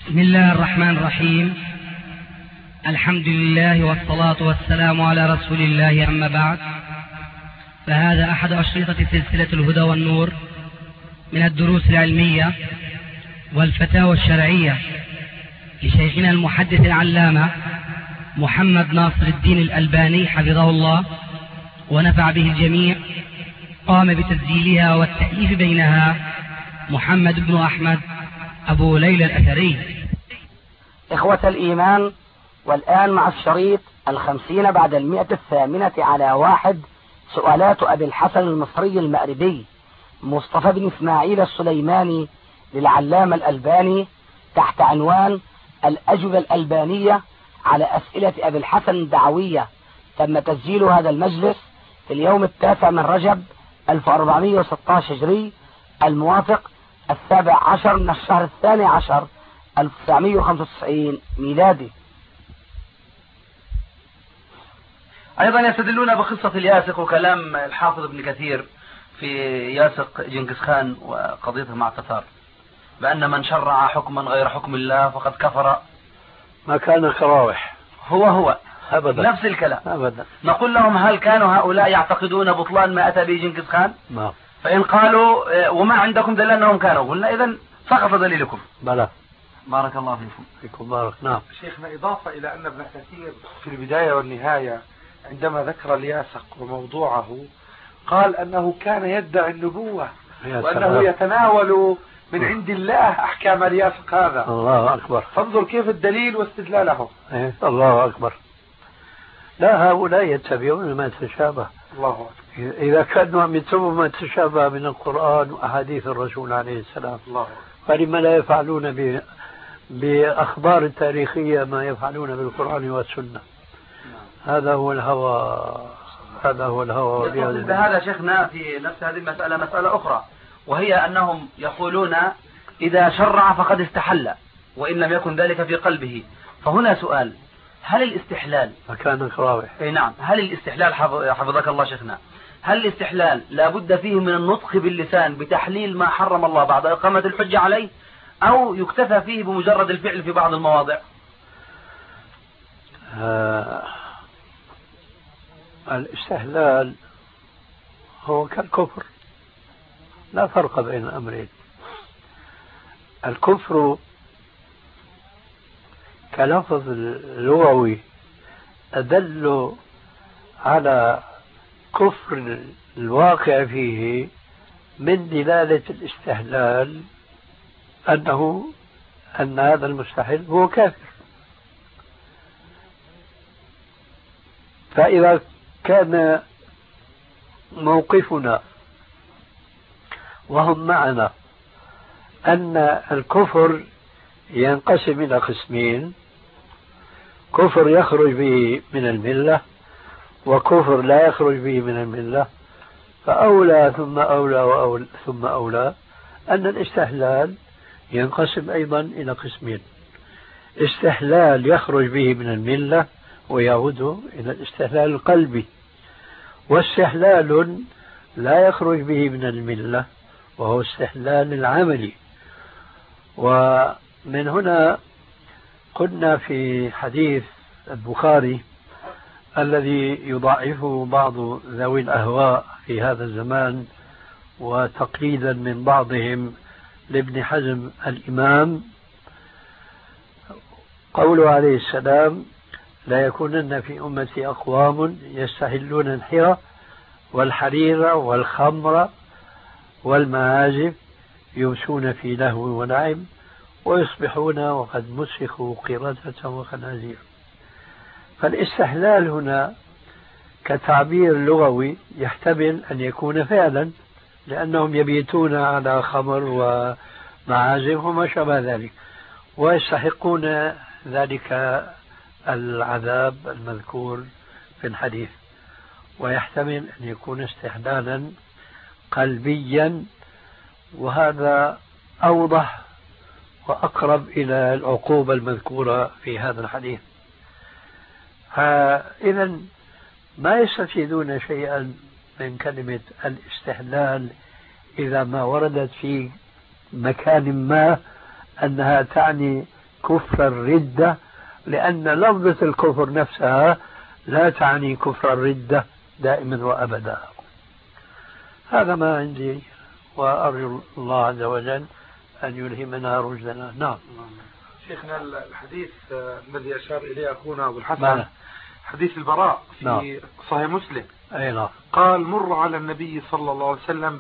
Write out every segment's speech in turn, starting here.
بسم الله الرحمن الرحيم. الحمد لله والصلاة والسلام على رسول الله، أما بعد، فهذا أحد أشرطة سلسلة الهدى والنور من الدروس العلمية والفتاوى الشرعية لشيخنا المحدث العلامة محمد ناصر الدين الألباني حفظه الله ونفع به الجميع. قام بتسجيلها والتأليف بينها محمد بن أحمد أبو ليلى الأثري. إخوة الإيمان، والآن مع الشريط 50 بعد 108 على 1، سؤالات أبي الحسن المصري المأربي مصطفى بن إسماعيل السليماني للعلامة الألباني تحت عنوان الأجوبة الألبانية على أسئلة أبي الحسن الدعوية. تم تسجيل هذا المجلس في اليوم 9 من رجب 1416 هجري، الموافق 17 من الشهر 12 1995 ميلادي. أيضا يستدلون بقصة الياسق وكلام الحافظ ابن كثير في ياسق جنكيز خان وقضيته مع التتار، بأن من شرع حكما غير حكم الله فقد كفر. ما كان كراوح، هو أبدا، نفس الكلام أبدا. نقول لهم: هل كانوا هؤلاء يعتقدون بطلان ما أتى به جنكيز خان؟ ما. فإن قالوا وما عندكم دليل أنهم كانوا، قلنا إذن سقط دليلكم. بلى. بارك الله فيكم. بارك. نعم شيخنا، إضافة إلى أن ابن كثير في البداية والنهاية عندما ذكر الياسق وموضوعه قال أنه كان يدعي النبوة وأنه يتناول من عند الله أحكام الياسق هذا. الله أكبر. فانظر كيف الدليل واستدلاله. الله أكبر. لا، هؤلاء يتبعون ما تشابه. الله أكبر. إذا كانوا عم يتبعوا ما تشابه من القرآن وأحاديث الرسول عليه السلام، الله أكبر، فلما لا يفعلون بأخبار تاريخية ما يفعلون بالقرآن والسنة؟ هذا هو الهوى. بهذا شيخنا في نفس هذه المسألة مسألة أخرى، وهي أنهم يقولون إذا شرع فقد استحل وإن لم يكن ذلك في قلبه. فهنا سؤال: هل الاستحلال مكان كراوح؟ نعم، هل الاستحلال حفظك الله شيخنا، هل الاستحلال لا بد فيه من النطق باللسان بتحليل ما حرم الله بعد إقامة الحجة عليه، أو يكتفى فيه بمجرد الفعل في بعض المواضع؟ الاستحلال هو كالكفر، لا فرق بين الأمرين. الكفر كلفظ لغوي أدل على كفر الواقع فيه من دلالة الاستحلال أن هذا المستحل هو كافر. فإذا كان موقفنا وهم معنا أن الكفر ينقسم إلى قسمين: كفر يخرج به من الملة وكفر لا يخرج به من الملة، فأولى ثم أولى ثم أولى أن الاستحلال ينقسم أيضا إلى قسمين: استحلال يخرج به من الملة ويعود إلى الاستحلال القلبي، واستحلال لا يخرج به من الملة وهو استحلال العملي. ومن هنا قلنا في حديث البخاري الذي يضعفه بعض ذوي الأهواء في هذا الزمان، وتقليدا من بعضهم لابن حزم الإمام، قوله عليه السلام: لا يكونن في أمتي أقوام يستحلون الحرى والحرير والخمر والمعازف يمسون في لهو ونعم ويصبحون وقد مسخوا قردة وخنازير. فالاستحلال هنا كتعبير لغوي يحتمل أن يكون فعلا، لأنهم يبيتون على خمر ومعازف وما شابه ذلك ويستحقون ذلك العذاب المذكور في الحديث. ويحتمل أن يكون استحلالا قلبيا، وهذا أوضح وأقرب إلى العقوبة المذكورة في هذا الحديث. فإذا ما يستفيدون شيئا من كلمة الاستحلال إذا ما وردت في مكان ما أنها تعني كفر الردة، لأن لفظة الكفر نفسها لا تعني كفر الردة دائما وأبدا. هذا ما عندي، وأرجو الله عز وجل أن يلهمنا رشدنا. نعم. شيخنا الحديث الذي أشار إليه أخونا أبو الحسن حديث البراء في صحيح مسلم. أي نعم. قال: مر على النبي صلى الله عليه وسلم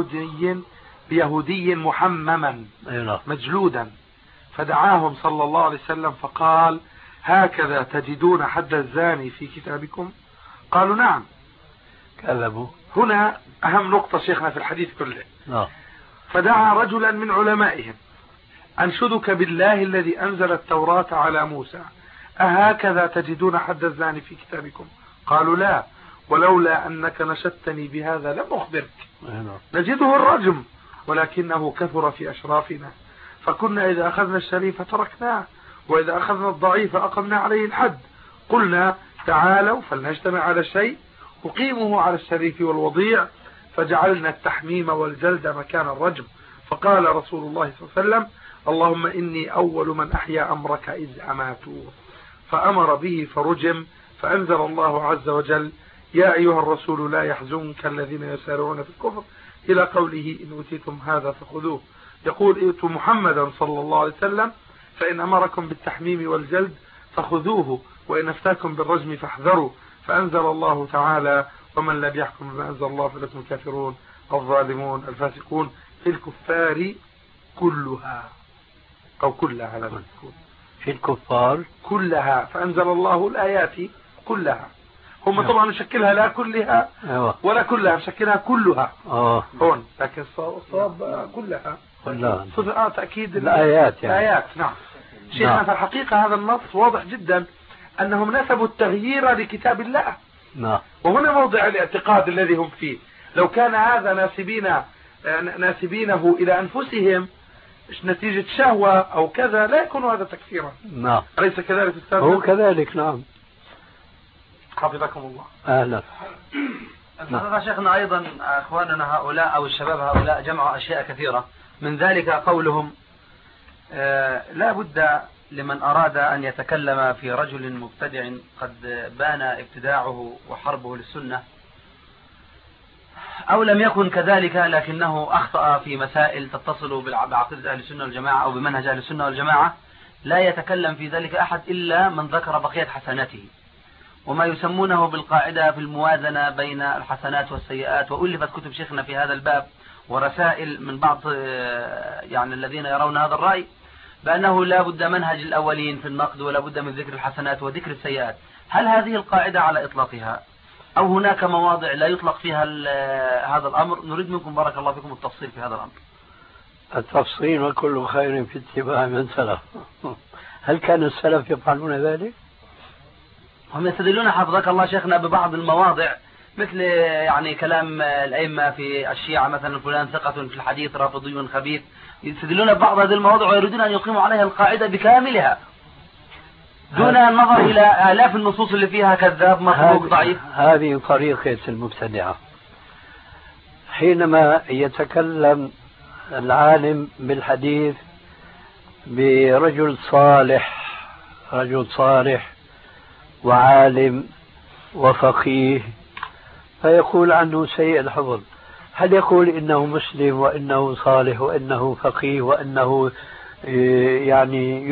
بيهودي محمما مجلودا، فدعاهم صلى الله عليه وسلم فقال: هكذا تجدون حد الزاني في كتابكم؟ قالوا: نعم. كذبوا. هنا أهم نقطة شيخنا في الحديث كله. فدعا رجلا من علمائهم: أنشدك بالله الذي أنزل التوراة على موسى، أهكذا تجدون حد الزاني في كتابكم؟ قالوا: لا، ولولا أنك نشدتني بهذا لم أخبرك. نجده الرجم، ولكنه كثر في أشرافنا، فكنا إذا أخذنا الشريف تركناه، وإذا أخذنا الضعيف أقمنا عليه الحد. قلنا: تعالوا فلنجتمع على الشيء أقيمه على الشريف والوضيع، فجعلنا التحميم والجلد مكان الرجم. فقال رسول الله صلى الله عليه وسلم: اللهم إني أول من أحيا أمرك إذ أماتوه. فأمر به فرجم، فأنزل الله عز وجل: يا أيها الرسول لا يحزنك الذين يسارعون في الكفر، إلى قوله: إن أوتيتم هذا فخذوه. يقول: ائتوا محمدا صلى الله عليه وسلم، فإن أمركم بالتحميم والجلد فخذوه، وإن أفتاكم بالرجم فاحذروا. فأنزل الله تعالى: ومن لم يحكم بما أنزل الله فأولئك هم الكافرون الظالمون الفاسقون. في الكفار كلها، أو كلها على ما تكون، في الكفار كلها. فأنزل الله الآيات كلها. هم طبعا نشكلها لا كلها ولا كلها، نشكلها كلها هون، لكن الصواب كلها صفة تأكيد الآيات يعني. الآيات. نعم. شيخنا في الحقيقة هذا النص واضح جدا أنهم نسبوا التغيير لكتاب الله. وهنا موضع الاعتقاد الذي هم فيه. لو كان هذا ناسبينه إلى أنفسهم نتيجة شهوة أو كذا لا يكون هذا تكفيرا. أليس كذلك أستاذ؟ هو كذلك. نعم. حفظكم الله. أهلا. الحقيقة شيخنا أيضا أخواننا هؤلاء أو الشباب هؤلاء جمعوا أشياء كثيرة، من ذلك قولهم: لا بد لمن أراد أن يتكلم في رجل مبتدع قد بان ابتداعه وحربه للسنة، أو لم يكن كذلك لكنه أخطأ في مسائل تتصل بعقيدة أهل السنة والجماعة أو بمنهج أهل السنة والجماعة، لا يتكلم في ذلك أحد إلا من ذكر بقية حسناته، وما يسمونه بالقاعدة في الموازنة بين الحسنات والسيئات. وألفت كتب شيخنا في هذا الباب ورسائل من بعض يعني الذين يرون هذا الرأي بأنه لا بد منهج الأولين في النقد، ولا بد من ذكر الحسنات وذكر السيئات. هل هذه القاعدة على إطلاقها، أو هناك مواضع لا يطلق فيها هذا الأمر؟ نريد منكم بارك الله فيكم التفصيل في هذا الأمر. التفصيل وكل خير في اتباع من سلف. هل كان السلف يفعلون ذلك؟ هم يستدلون حفظك الله شيخنا ببعض المواضع، مثل يعني كلام الأئمة في الشيعة مثلا: فلان ثقة في الحديث رافضي خبيث. يستدلون ببعض هذه المواضع ويريدون أن يقيموا عليها القاعدة بكاملها دون النظر إلى آلاف النصوص اللي فيها كذاب مطروق ضعيف. هذه طريقة المبتدعة. حينما يتكلم العالم بالحديث برجل صالح، رجل صالح وعالم وفقيه، فيقول عنه سيء الحفظ، هل يقول إنه مسلم وإنه صالح وإنه فقيه وإنه يعني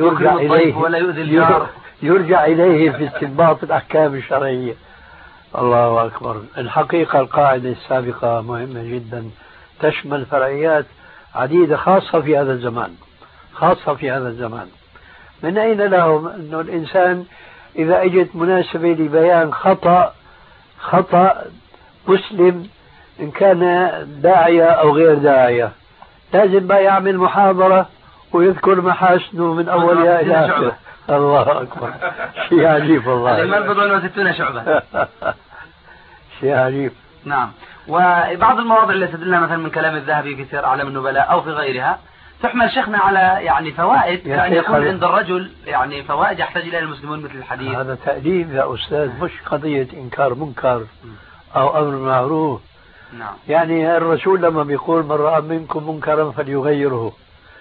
يرجع إليه في استنباط الأحكام الشرعية؟ الله أكبر. الحقيقة القاعدة السابقة مهمة جدا، تشمل فرعيات عديدة خاصة في هذا الزمان. من أين لهم أنه الإنسان إذا أجت مناسبة لبيان خطأ مسلم إن كان داعية أو غير داعية لازم بقى يعمل محاضرة ويذكر محاسنه من أولها إلى آخره؟ الله أكبر. شيء عجيب والله. الإيمان بضع 60 شعبة. شيء عجيب. نعم. وبعض المواضع اللي استدلنا مثلا من كلام الذهبي في سير أعلام النبلاء أو في غيرها تحمل شيخنا على يعني فوائد، كأن يكون عند الرجل يعني فوائد يحتاج إليها المسلمون مثل الحديث. هذا تأديب يا أستاذ، مش قضية إنكار منكر أو أمر معروف. نعم. يعني الرسول لما بيقول: من رأى منكم منكرا فليغيره،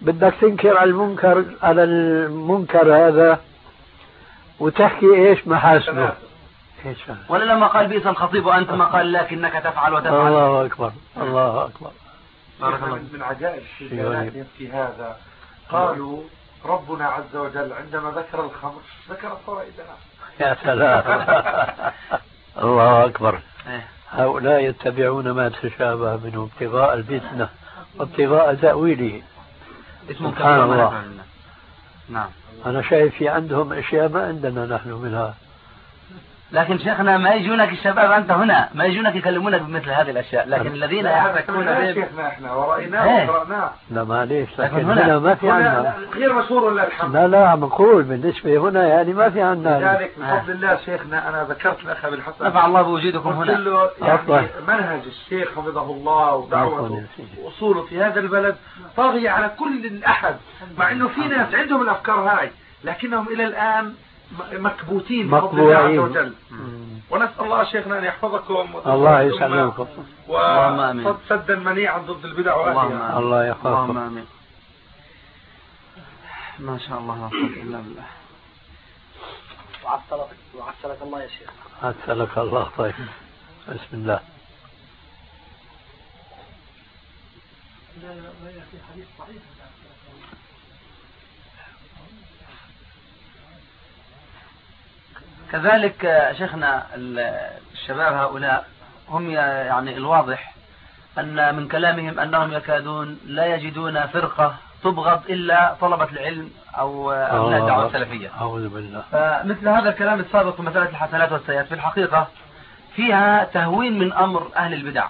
بدك تنكر على المنكر هذا وتحكي ايش محاسنه. ولا لما قال بئس الخطيب وأنت ما قال لكنك تفعل وتفعل. الله أكبر الله أكبر. من عجائب الشيء في هذا قالوا ربنا عز وجل عندما ذكر الخمر ذكر فوائدها. يا سلام. الله أكبر. هؤلاء يتبعون ما تشابه منه ابتغاء الفتنة وابتغاء تأويله. سبحان الله. نعم. أنا شايف في عندهم أشياء ما عندنا نحن منها. لكن شيخنا ما يجونك الشباب أنت هنا ما يجونك يكلمونك بمثل هذه الأشياء، لكن الذين يحتكون به شيخنا احنا ورأيناه وقرأناه. لا معليش، لكن هنا ما في عنا غير مشهور ولا الحمد. لا عم نقول بالنسبة هنا يعني ما في عنا. لذلك بفضل الله شيخنا أنا ذكرت الأخ بالحسن نفع الله بوجودكم هنا. قلت له يعني منهج الشيخ حفظه الله ودعوته وأصوله في هذا البلد طاغية على كل أحد، مع إنه في ناس عندهم الأفكار هاي لكنهم إلى الآن مكبوتين بفضل الله عز وجل. ونسأل الله شيخنا أن يحفظكم الله يسلمكم وسدا منيعا ضد البدع وأهلها. الله يحفظكم. اللهم آمين. ما شاء الله لا قوة إلا بالله. وعسلك الله يا شيخ. عسلك الله. طيب بسم الله. كذلك شيخنا الشباب هؤلاء هم يعني الواضح أن من كلامهم أنهم يكادون لا يجدون فرقة تبغض إلا طلبة العلم أو أبناء الدعوة السلفية. أعوذ بالله. فمثل هذا الكلام السابق في مسألة الحسنات والسيئات في الحقيقة فيها تهوين من أمر أهل البدع،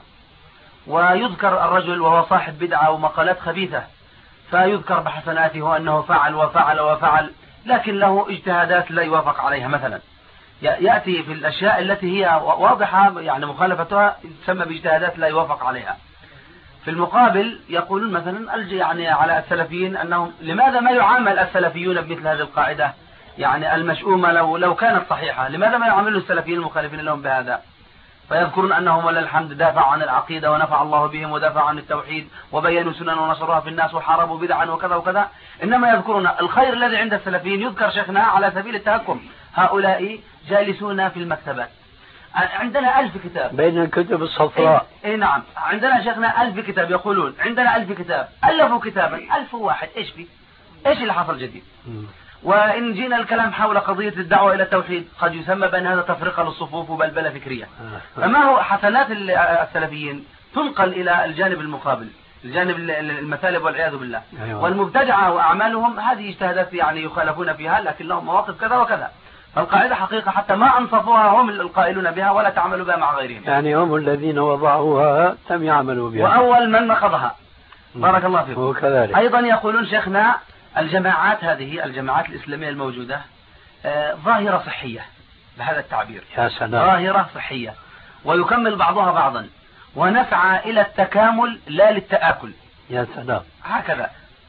ويذكر الرجل وهو صاحب بدعة ومقالات خبيثة فيذكر بحسناته وأنه فعل وفعل وفعل، لكن له اجتهادات لا يوافق عليها. مثلا يأتي في الأشياء التي هي واضحة يعني مخالفتها تسمى باجتهادات لا يوافق عليها. في المقابل يقولون مثلا يعني على السلفيين أنهم لماذا ما يعامل السلفيون بمثل هذه القاعدة يعني المشؤومة لو كانت صحيحة، لماذا ما يعاملوا السلفيين المخالفين لهم بهذا؟ فيذكرون أنهم ولله الحمد دافعوا عن العقيدة ونفع الله بهم ودافعوا عن التوحيد وبينوا سنن ونشروها في الناس وحاربوا بدعا وكذا وكذا، إنما يذكرون الخير الذي عند السلفيين يذكر شيخنا على سبيل التهكم. هؤلاء جالسون في المكتبات، عندنا 1000 كتاب بين الكتب الصفراء. اي نعم، عندنا شيخنا 1000 كتاب، يقولون عندنا 1000 كتاب، ألفوا كتابا 1000 واحد، ايش في؟ ايش اللي حصل جديد؟ وإن جينا الكلام حول قضية الدعوة إلى التوحيد قد يسمى بأن هذا تفرقة للصفوف وبلبلة فكرية. فما هو حسنات السلفيين تنقل إلى الجانب المقابل، الجانب المثالب والعياذ بالله. والمبتدعة وأعمالهم هذه اجتهادات يعني يخالفون فيها لكن لهم مواقف كذا وكذا. فالقاعدة حقيقة حتى ما أنصفوها هم القائلون بها ولا تعملوا بها مع غيرهم، يعني هم الذين وضعوها لم يعملوا بها وأول من نقضها. بارك الله فيكم. وكذلك أيضا يقولون شيخنا الجماعات هذه الجماعات الإسلامية الموجودة ظاهرة صحية بهذا التعبير. يا سلام. ظاهرة صحية ويكمل بعضها بعضا ونسعى إلى التكامل لا للتآكل. يا سلام. هكذا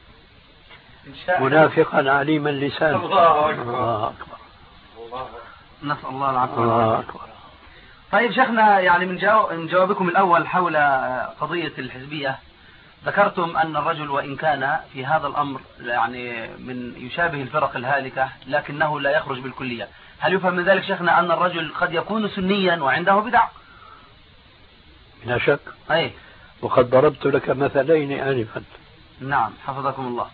منافقا عليما اللسان. الله أكبر. الله أكبر. نسأل الله العافية. الله أكبر. طيب شيخنا يعني من جوابكم الأول حول قضية الحزبية ذكرتم أن الرجل وإن كان في هذا الأمر يعني من يشابه الفرق الهالكة لكنه لا يخرج بالكلية. هل يفهم من ذلك شيخنا أن الرجل قد يكون سنيا وعنده بدع؟ لا شك. أي. وقد ضربت لك مثلين آنفا. نعم حفظكم الله.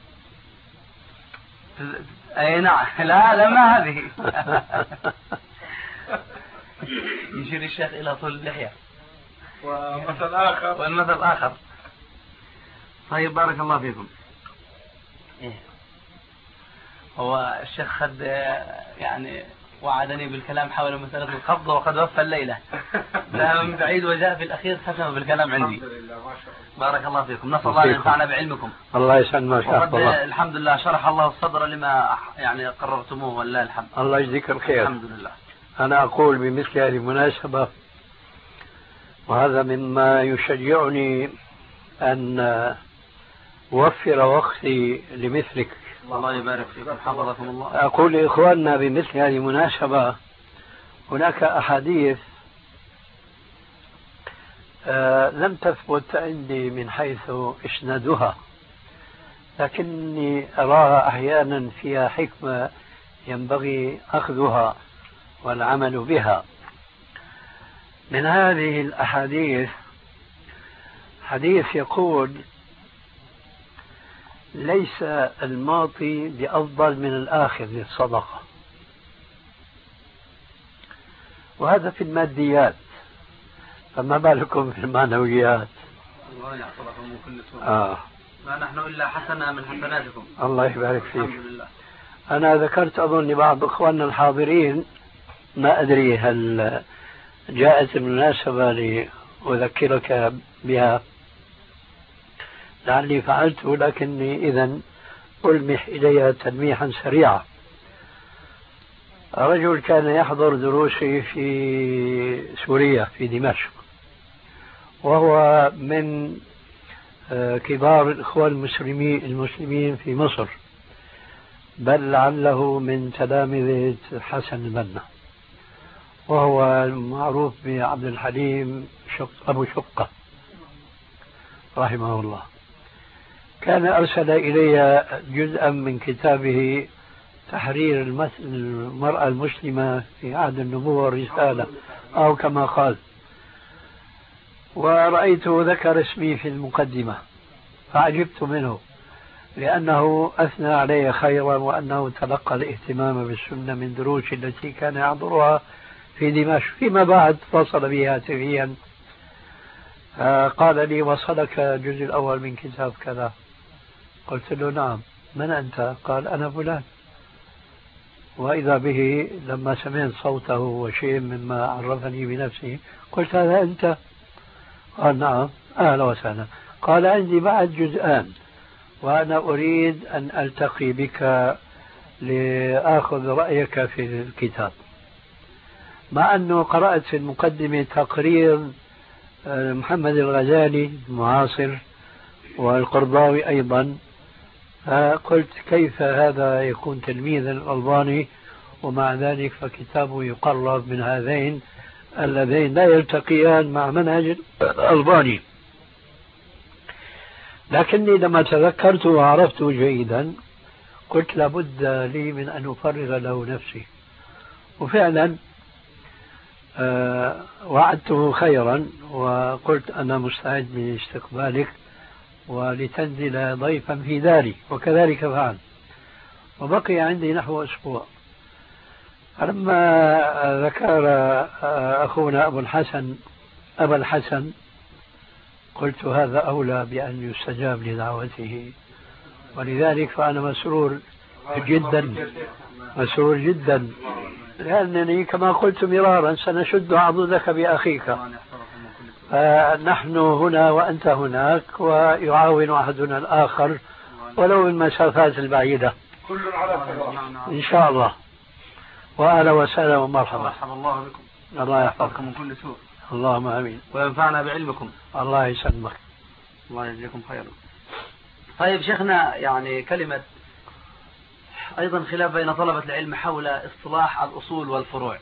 أي نعم. لا ما هذه. يشير الشيخ إلى طول اللحية. ومثل آخر. والمثل آخر. طيب بارك الله فيكم. هو الشيخ خد يعني وعدني بالكلام حول مسألة القبض وقد وفى الليلة. ذهب من بعيد وجاء في الأخير ختم بالكلام عندي. الحمد لله ما شاء الله. بارك الله فيكم. نسأل الله أن ينفعنا بعلمكم. الله يسلمك. الحمد لله شرح الله الصدر لما يعني قررتموه والله الحمد. الله يجزيك الخير. الحمد لله. أنا أقول بمثل هذه المناسبة وهذا مما يشجعني أن أوفر وقتي لمثلك. الله يبارك فيكم حفظكم الله. أقول لإخواننا بمثل هذه المناسبة هناك أحاديث لم تثبت عندي من حيث إسنادها، لكني أراها أحيانا فيها حكمة ينبغي أخذها والعمل بها. من هذه الأحاديث حديث يقول: ليس المعطي بأفضل من الآخذ للصدقة. وهذا في الماديات، فما بالكم في المعنويات. الله يحفظكم من كل سوء. ما نحن إلا حسنة من حسناتكم. الله يبارك فيك. الحمد لله. أنا ذكرت أظن لبعض إخواننا الحاضرين، ما أدري هل جاءت المناسبة لأذكرك بها، لعلي فعلت، لكني إذن ألمح إليها تلميحا سريعا. رجل كان يحضر دروسي في سوريا في دمشق، وهو من كبار الإخوة المسلمين في مصر، بل لعله من تلامذة حسن البنا، وهو معروف بعبد الحليم أبو شقة رحمه الله. كان أرسل إلي جزءا من كتابه تحرير المرأة المسلمة في عهد النبوة والرسالة، أو كما قال، ورأيته ذكر اسمي في المقدمة فعجبت منه، لأنه أثنى علي خيرا، وأنه تلقى الاهتمام بالسنة من دروس التي كان يحضرها في دمشق. فيما بعد اتصل بي هاتفيا قال لي: وصلك الجزء الأول من كتاب كذا؟ قلت له: نعم. من أنت؟ قال: أنا فلان. وإذا به لما سمعت صوته وشيء مما عرفني بنفسه قلت: هذا أنت؟ قال: نعم. أهلا وسهلا. قال: عندي بعد جزءان، وأنا أريد أن ألتقي بك لآخذ رأيك في الكتاب. مع أنه قرأت في المقدمة تقرير محمد الغزالي المعاصر والقرضاوي أيضا، فقلت: كيف هذا يكون تلميذا الألباني ومع ذلك فكتابه يقرب من هذين اللذين لا يلتقيان مع منهج الألباني. لكني لما تذكرت وعرفته جيدا قلت: لابد لي من أن أفرغ له نفسي. وفعلا وعدته خيرا وقلت: أنا مستعد لاستقبالك ولتنزل ضيفا في داري، وكذلك فعل. وبقي عندي نحو أسبوع. لما ذكر أخونا أبا الحسن قلت: هذا أولى بأن يستجاب لدعوته، ولذلك فأنا مسرور جدا، لأنني كما قلت مرارا سنشد عضدك بأخيك. نحن هنا وأنت هناك، ويعاون أحدنا الآخر ولو المسافات البعيدة كل على إن شاء الله. وأهلا وسهلا ومرحبا. مرحبا الله بكم. الله يحفظكم من كل سوء. اللهم آمين. وينفعنا بعلمكم. الله يسلمك. الله يجزيكم خيرا. طيب شيخنا، يعني كلمة أيضا خلاف بين طلبة العلم حول اصطلاح الأصول والفروع،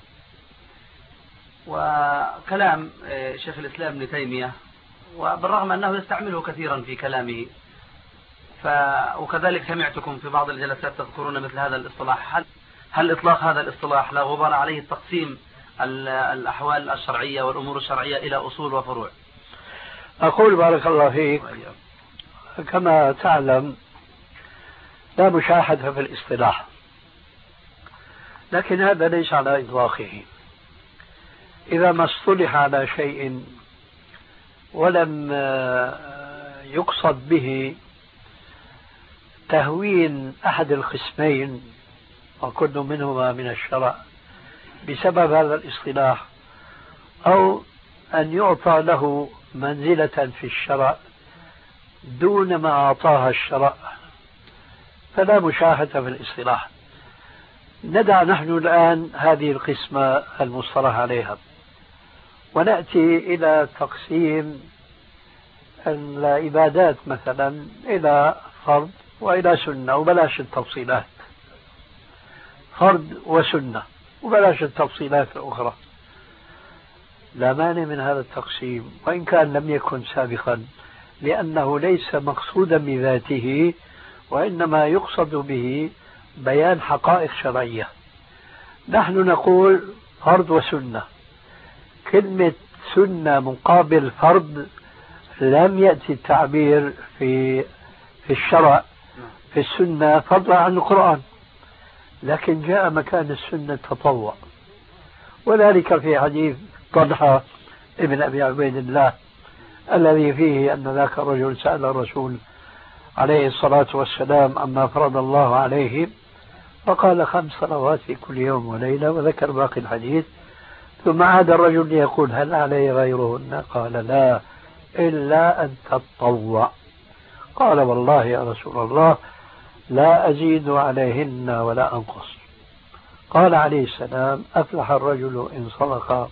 وكلام شيخ الإسلام ابن تيمية، وبالرغم أنه يستعمله كثيرا في كلامه، وكذلك سمعتكم في بعض الجلسات تذكرون مثل هذا الاصطلاح. هل إطلاق هذا الاصطلاح لا غبار عليه التقسيم الأحوال الشرعية والأمور الشرعية إلى أصول وفروع؟ أقول بارك الله فيك، كما تعلم لا مشاحة في الاصطلاح، لكن هذا ليس على إطلاقه. إذا ما اصطلح على شيء ولم يقصد به تهوين أحد القسمين وكل منهما من الشرع بسبب هذا الاصطلاح، أو أن يعطى له منزلة في الشرع دون ما أعطاها الشرع، فلا مشاحة في الاصطلاح. ندع نحن الآن هذه القسمة المصطلح عليها، ونأتي إلى تقسيم العبادات مثلا إلى فرض وإلى سنة، وبلاش التفصيلات، فرض وسنة وبلاش التفصيلات الأخرى. لا مانع من هذا التقسيم وإن كان لم يكن سابقا، لأنه ليس مقصودا بذاته وإنما يقصد به بيان حقائق شرعية. نحن نقول فرض وسنة. كلمة سنة مقابل فرض لم يأتي التعبير في الشرع في السنة فضلا عن القرآن، لكن جاء مكان السنة التطوع، وذلك في حديث طلحة ابن أبي عبيد الله الذي فيه أن ذاك الرجل سأل الرسول عليه الصلاة والسلام عما فرض الله عليه فقال 5 صلوات في كل يوم وليلة، وذكر باقي الحديث. ثم عاد الرجل يقول هل علي غيرهن؟ قال لا إلا أن تتطوع. قال والله يا رسول الله لا أزيد عليهن ولا أنقص. قال عليه السلام أفلح الرجل إن صدق،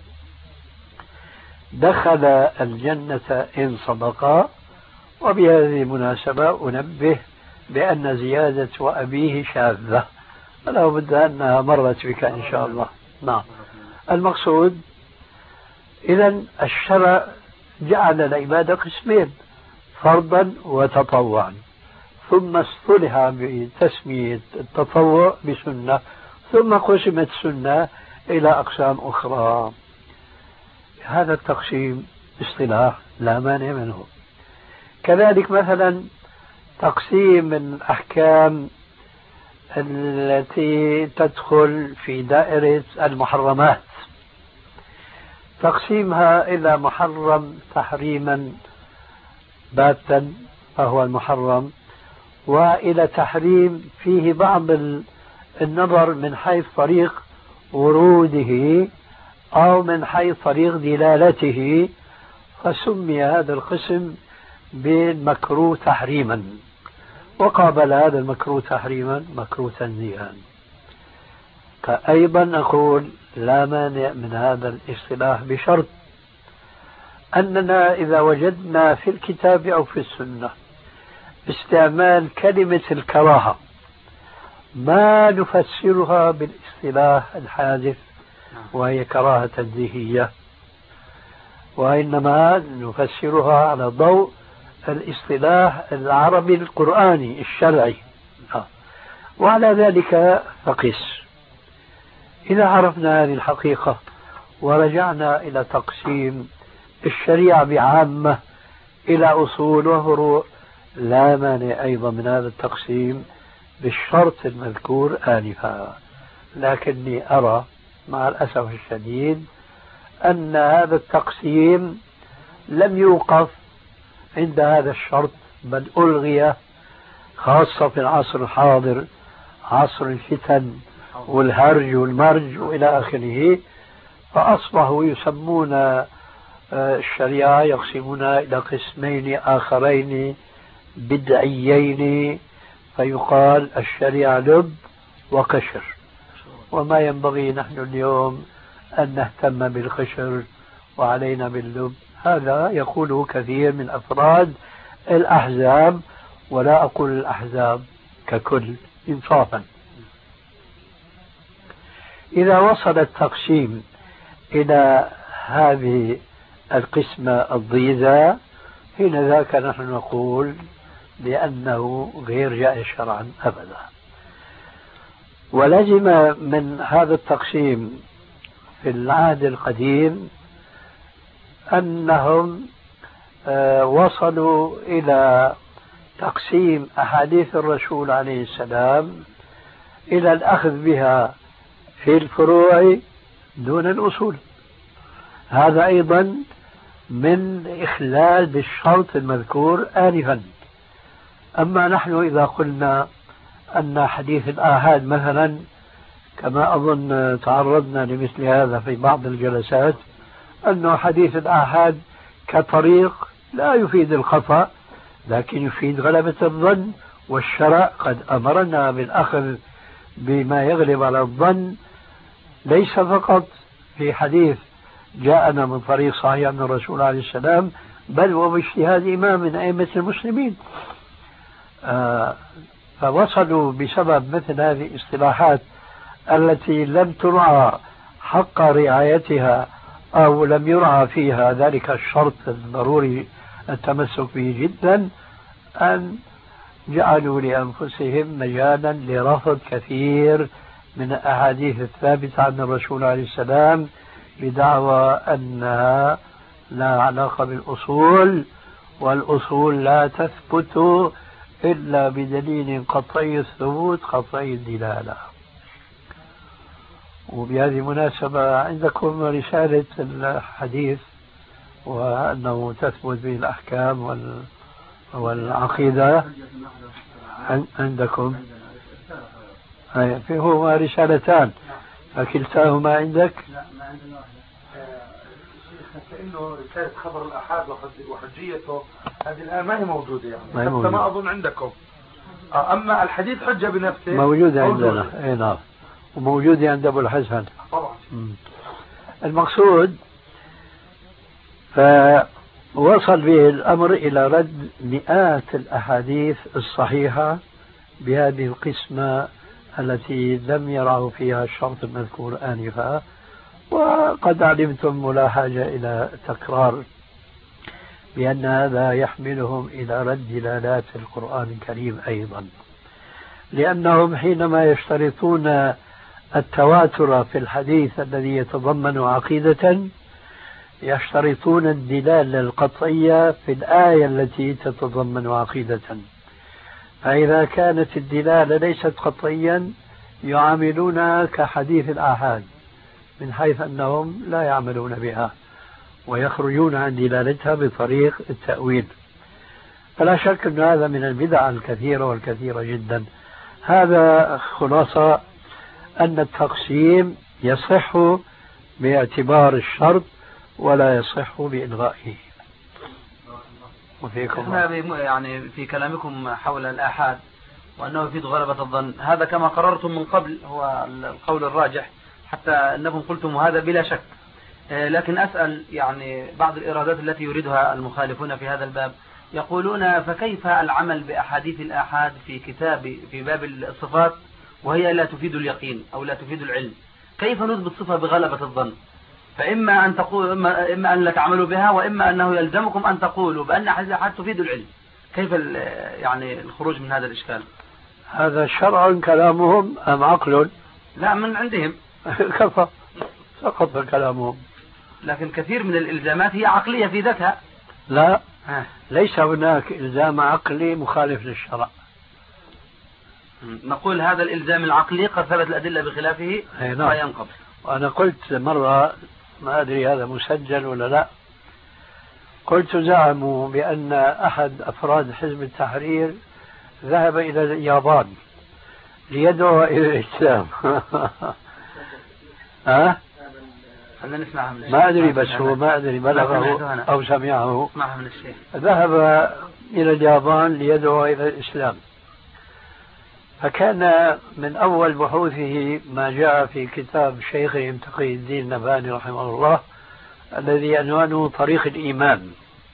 دخل الجنة إن صدقا. وبهذه المناسبة أنبه بأن زيادة وأبيه شاذة، فلا بد أنها مرت بك إن شاء الله. نعم. المقصود إذن الشرع جعل العبادة قسمين، فرضا وتطوعا، ثم اصطلح بتسمية التطوع بسنة، ثم قسمت السنة إلى أقسام أخرى. هذا التقسيم اصطلاح لا مانع منه. كذلك مثلا تقسيم الأحكام التي تدخل في دائرة المحرمات، تقسيمها إلى محرم تحريما باتا فهو المحرم، وإلى تحريم فيه بعض النظر من حيث طريق وروده أو من حيث طريق دلالته، فسمي هذا القسم بالمكروه تحريما، وقابل هذا المكروه تحريما مكروه تنزيها. أيضا أقول لا مانع من هذا الاصطلاح بشرط أننا إذا وجدنا في الكتاب أو في السنة استعمال كلمة الكراهة ما نفسرها بالاصطلاح الحادث وهي كراهة تنزيهية، وإنما نفسرها على ضوء الاصطلاح العربي القرآني الشرعي. وعلى ذلك فقس. إذا عرفنا هذه الحقيقة ورجعنا إلى تقسيم الشريعة بعامة إلى أصول وفروع، لا مانع أيضا من هذا التقسيم بالشرط المذكور آنفا. لكني أرى مع الأسف الشديد أن هذا التقسيم لم يوقف عند هذا الشرط، بل ألغي، خاصة في العصر الحاضر عصر الفتن والهرج والمرج وإلى آخره، فأصبحوا يسمون الشريعة يقسمونها إلى قسمين آخرين بدعيين، فيقال الشريعة لب وقشر، وما ينبغي نحن اليوم أن نهتم بالقشر وعلينا باللب. هذا يقوله كثير من أفراد الأحزاب، ولا أقول الأحزاب ككل إنصافا. إذا وصل التقسيم إلى هذه القسمة الضيزة، حين ذاك نحن نقول بأنه غير جائز شرعا أبدا. ولزم من هذا التقسيم في العهد القديم أنهم وصلوا إلى تقسيم أحاديث الرسول عليه السلام إلى الأخذ بها في الفروع دون الأصول. هذا أيضا من إخلال بالشرط المذكور آنفا. أما نحن إذا قلنا أن حديث الآحاد مثلا، كما أظن تعرضنا لمثل هذا في بعض الجلسات، أنه حديث الآحاد كطريق لا يفيد الخطأ لكن يفيد غلبة الظن، والشرع قد أمرنا بالأخذ بما يغلب على الظن، ليس فقط في حديث جاءنا من طريق صحيح من الرسول عليه السلام، بل وباجتهاد إمام من أئمة المسلمين. فوصلوا بسبب مثل هذه الاصطلاحات التي لم ترعى حق رعايتها أو لم يرعى فيها ذلك الشرط الضروري التمسك به جدا، أن جعلوا لأنفسهم مجالا لرفض كثير من الأحاديث الثابتة عن الرسول عليه السلام بدعوى أنها لا علاقة بالأصول، والأصول لا تثبت إلا بدليل قطعي الثبوت قطعي الدلالة. وبهذه المناسبة عندكم رسالة الحديث وأنه تثبت به الأحكام والعقيدة عندكم فيهما رسالتان فكلتاهما عندك؟ لا ما عندنا كأنه رسالة خبر الأحاد وحجيته هذه الآن ما هي موجودة يعني حتى ما أظن عندكم. أما الحديث حجة بنفسه موجودة عندنا. اي نعم، وموجودة عند أبو الحسن طبعا. المقصود فوصل به الأمر إلى رد مئات الأحاديث الصحيحة بهذه القسمة التي لم يرعوا فيها الشرط المذكور آنفا، وقد علمتم ولا حاجة إلى تكرار بأن هذا يحملهم إلى رد دلالات القرآن الكريم أيضا، لأنهم حينما يشترطون التواتر في الحديث الذي يتضمن عقيدة يشترطون الدلالة القطعية في الآية التي تتضمن عقيدة، فإذا كانت الدلالة ليست قطعيا يعاملونها كحديث الآحاد من حيث أنهم لا يعملون بها ويخرجون عن دلالتها بطريق التأويل. فلا شك أن هذا من البدع الكثيرة والكثيرة جدا. هذا خلاصة أن التقسيم يصح باعتبار الشرط ولا يصح بإلغائه. وفيكم يعني في كلامكم حول الآحاد وأنه يفيد غلبة الظن، هذا كما قررتم من قبل هو القول الراجح، حتى أنكم قلتم هذا بلا شك. لكن أسأل يعني بعض الإرادات التي يريدها المخالفون في هذا الباب، يقولون فكيف العمل بأحاديث الآحاد في باب الصفات وهي لا تفيد اليقين أو لا تفيد العلم؟ كيف نثبت صفة بغلبة الظن؟ فإما أن تقول إما أن لا تعملوا بها، وإما أنه يلزمكم أن تقولوا بأن أحد تفيد العلم. كيف يعني الخروج من هذا الإشكال؟ هذا شرع كلامهم أم عقل؟ لا، من عندهم. كفى سقط كلامهم. لكن كثير من الإلزامات هي عقلية في ذاتها. لا، ليس هناك إلزام عقلي مخالف للشرع. نقول هذا الإلزام العقلي قد ثبت الأدلة بخلافه فينقض. وأنا قلت مرة، ما أدري هذا مسجل ولا لا، قلت زعموا بأن أحد أفراد حزب التحرير ذهب إلى اليابان ليدعو إلى الإسلام. خلينا نسمعها من الشيخ. ما أدري، بس هو ما أدري بلغه أو سمعه. اسمعها من الشيخ. ذهب إلى اليابان ليدعو إلى الإسلام، فكان من أول بحوثه ما جاء في كتاب شيخهم تقي الدين النبهاني رحمه الله الذي عنوانه طريق الإيمان،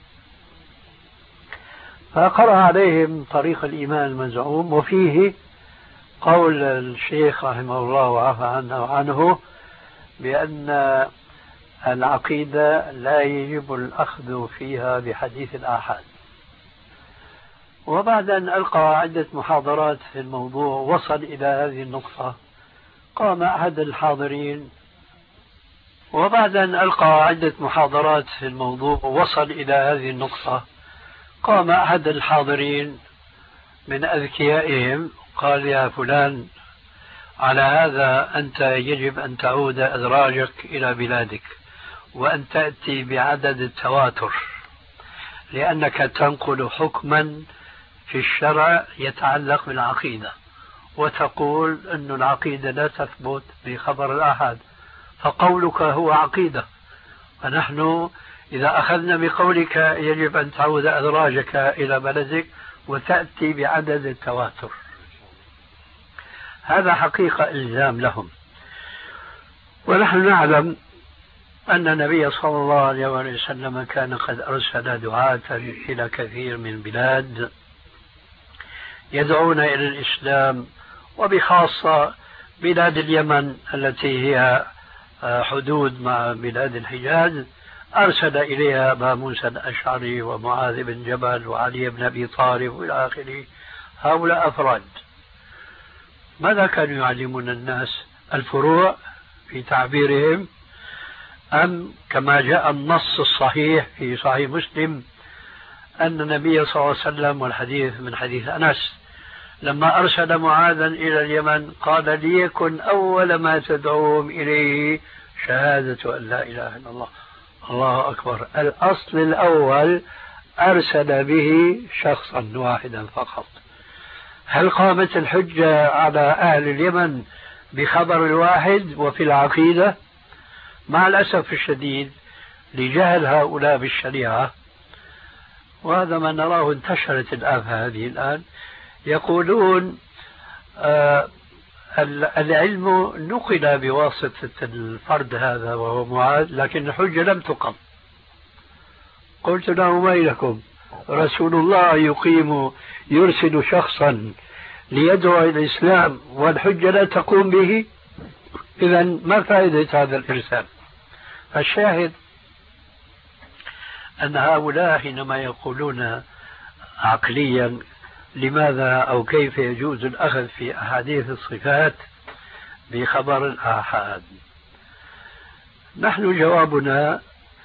فقرأ عليهم طريق الإيمان المزعوم، وفيه قول الشيخ رحمه الله وعفى عنه بأن العقيدة لا يجب الأخذ فيها بحديث الآحاد. وبعد أن ألقى عدة محاضرات في الموضوع وصل إلى هذه النقطة، قام أحد الحاضرين من أذكيائهم قال: يا فلان، على هذا أنت يجب أن تعود أدراجك إلى بلادك وأن تأتي بعدد التواتر، لأنك تنقل حكما في الشرع يتعلق بالعقيدة، وتقول أن العقيدة لا تثبت بخبر الآحاد، فقولك هو عقيدة. فنحن إذا أخذنا بقولك يجب أن تعود أدراجك إلى بلدك وتأتي بعدد التواتر، هذا حقيقة إلزام لهم. ونحن نعلم أن النبي صلى الله عليه وسلم كان قد أرسل دعاة إلى كثير من بلاد يدعون إلى الإسلام، وبخاصة بلاد اليمن التي هي حدود مع بلاد الحجاز، أرسل إليها أبا موسى الأشعري ومعاذ بن جبل وعلي بن أبي طالب وإلى آخره. هؤلاء أفراد. ماذا كانوا يعلمون الناس؟ الفروع في تعبيرهم، أم كما جاء النص الصحيح في صحيح مسلم أن النبي صلى الله عليه وسلم، والحديث من حديث أنس، لما أرسل معاذا إلى اليمن قال ليكن أول ما تدعوهم إليه شهادة أن لا إله إلا الله. الله أكبر. الأصل الأول أرسل به شخصا واحدا فقط. هل قامت الحجة على أهل اليمن بخبر الواحد وفي العقيدة؟ مع الأسف الشديد لجهل هؤلاء بالشريعة، وهذا ما نراه انتشرت الآفة هذه الآن، يقولون العلم نقل بواسطة الفرد هذا وهو معاذ، لكن الحجة لم تقم. قلت لهم ويلكم، رسول الله يرسل شخصا ليدعو إلى الإسلام والحجة لا تقوم به؟ إذا ما فائدة هذا الإرسال؟ الشاهد أن هؤلاء حينما يقولون عقليا لماذا أو كيف يجوز الأخذ في أحاديث الصفات بخبر الآحاد، نحن جوابنا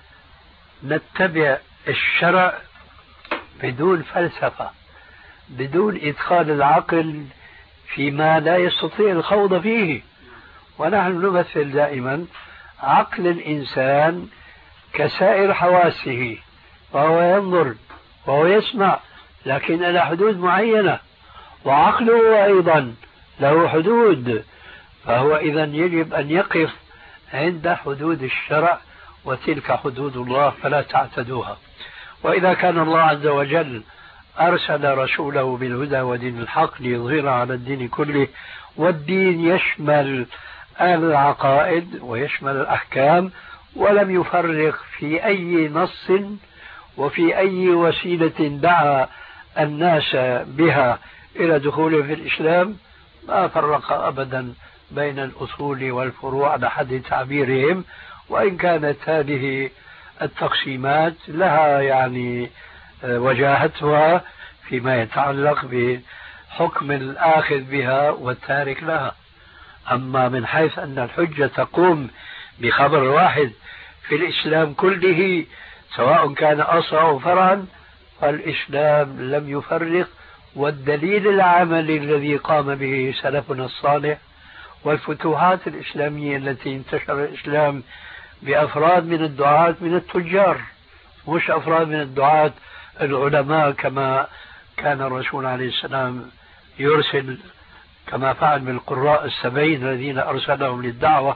نتبع الشرع بدون فلسفة، بدون إدخال العقل فيما لا يستطيع الخوض فيه. ونحن نمثل دائما عقل الإنسان كسائر حواسه، وهو ينظر وهو يسمع لكن إلى حدود معينة، وعقله أيضا له حدود، فهو إذا يجب أن يقف عند حدود الشرع، وتلك حدود الله فلا تعتدوها. وإذا كان الله عز وجل أرسل رسوله بالهدى ودين الحق ليظهر على الدين كله، والدين يشمل العقائد ويشمل الأحكام، ولم يفرق في أي نص وفي أي وسيلة دعا الناس بها إلى دخوله في الإسلام، ما فرق أبدا بين الأصول والفروع على حد تعبيرهم. وإن كانت هذه التقسيمات لها يعني وجاهتها فيما يتعلق بحكم الآخذ بها والتارك لها. أما من حيث أن الحجة تقوم بخبر واحد في الإسلام كله سواء كان أصلا أو فرعا، فالإسلام لم يفرق. والدليل العملي الذي قام به سلفنا الصالح والفتوحات الإسلامية التي انتشر الإسلام بأفراد من الدعاة من التجار، مش أفراد من الدعاة العلماء كما كان الرسول عليه السلام يرسل، كما فعل بالقراء 70 الذين أرسلهم للدعوة.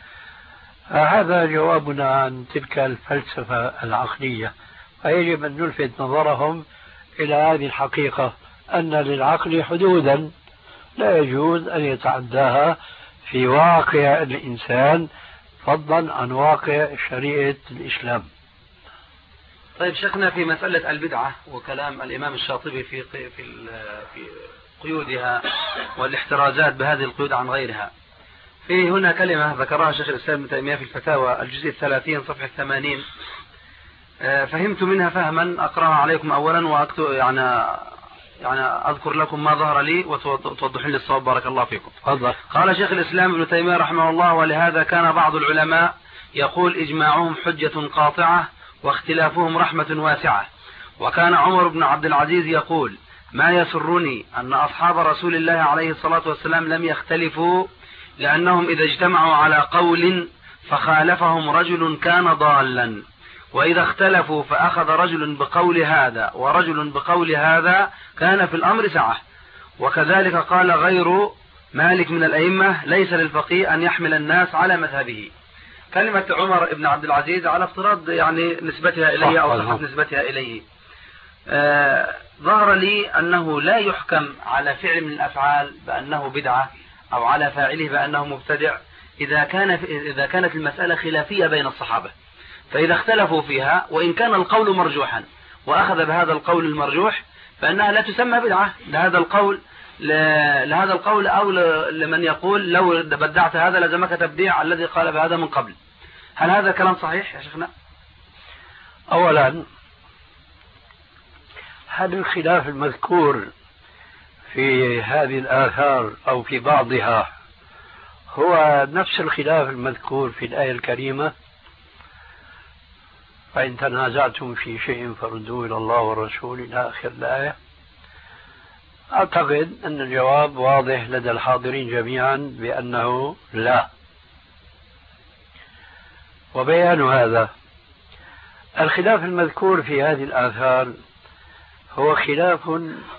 هذا جوابنا عن تلك الفلسفة العقلية. فيجب أن نلفت نظرهم إلى هذه الحقيقة، أن للعقل حدودا لا يجوز أن يتعداها في واقع الإنسان، فضلا عن واقع شريعة الإسلام. طيب شيخنا، في مسألة البدعة وكلام الإمام الشاطبي في قيودها والاحترازات بهذه القيود عن غيرها، في هنا كلمة ذكرها شيخ الإسلام ابن تيمية في الفتاوى الجزء 30 صفحة 80، فهمت منها فهما أقرأها عليكم أولا وأكتب يعني أذكر لكم ما ظهر لي وتوضحون لي الصواب. بارك الله فيكم. فضل. قال شيخ الإسلام ابن تيمية رحمه الله: ولهذا كان بعض العلماء يقول إجماعهم حجة قاطعة واختلافهم رحمة واسعة. وكان عمر بن عبد العزيز يقول: ما يسرني أن أصحاب رسول الله عليه الصلاة والسلام لم يختلفوا، لأنهم إذا اجتمعوا على قول فخالفهم رجل كان ضالا، وإذا اختلفوا فأخذ رجل بقول هذا ورجل بقول هذا كان في الأمر سعة. وكذلك قال غير مالك من الأئمة: ليس للفقيه أن يحمل الناس على مذهبه. كلمة عمر بن عبد العزيز على افتراض يعني نسبتها إليه أو صحة نسبتها إليه، ظهر لي أنه لا يحكم على فعل من الأفعال بأنه بدعة أو على فاعله بأنه مبتدع إذا كانت المسألة خلافية بين الصحابة. فإذا اختلفوا فيها وإن كان القول مرجوحا وأخذ بهذا القول المرجوح فإنها لا تسمى بدعة لهذا القول أو لمن يقول لو بدعت هذا لزمك تبديع الذي قال بهذا من قبل. هل هذا كلام صحيح يا شيخنا؟ أولا، هل الخلاف المذكور في هذه الآثار أو في بعضها هو نفس الخلاف المذكور في الآية الكريمة: فإن تنازعتم في شيء فردوه إلى الله والرسول إلى آخر الآية. أعتقد أن الجواب واضح لدى الحاضرين جميعا بأنه لا. وبيان هذا الخلاف المذكور في هذه الآثار هو خلاف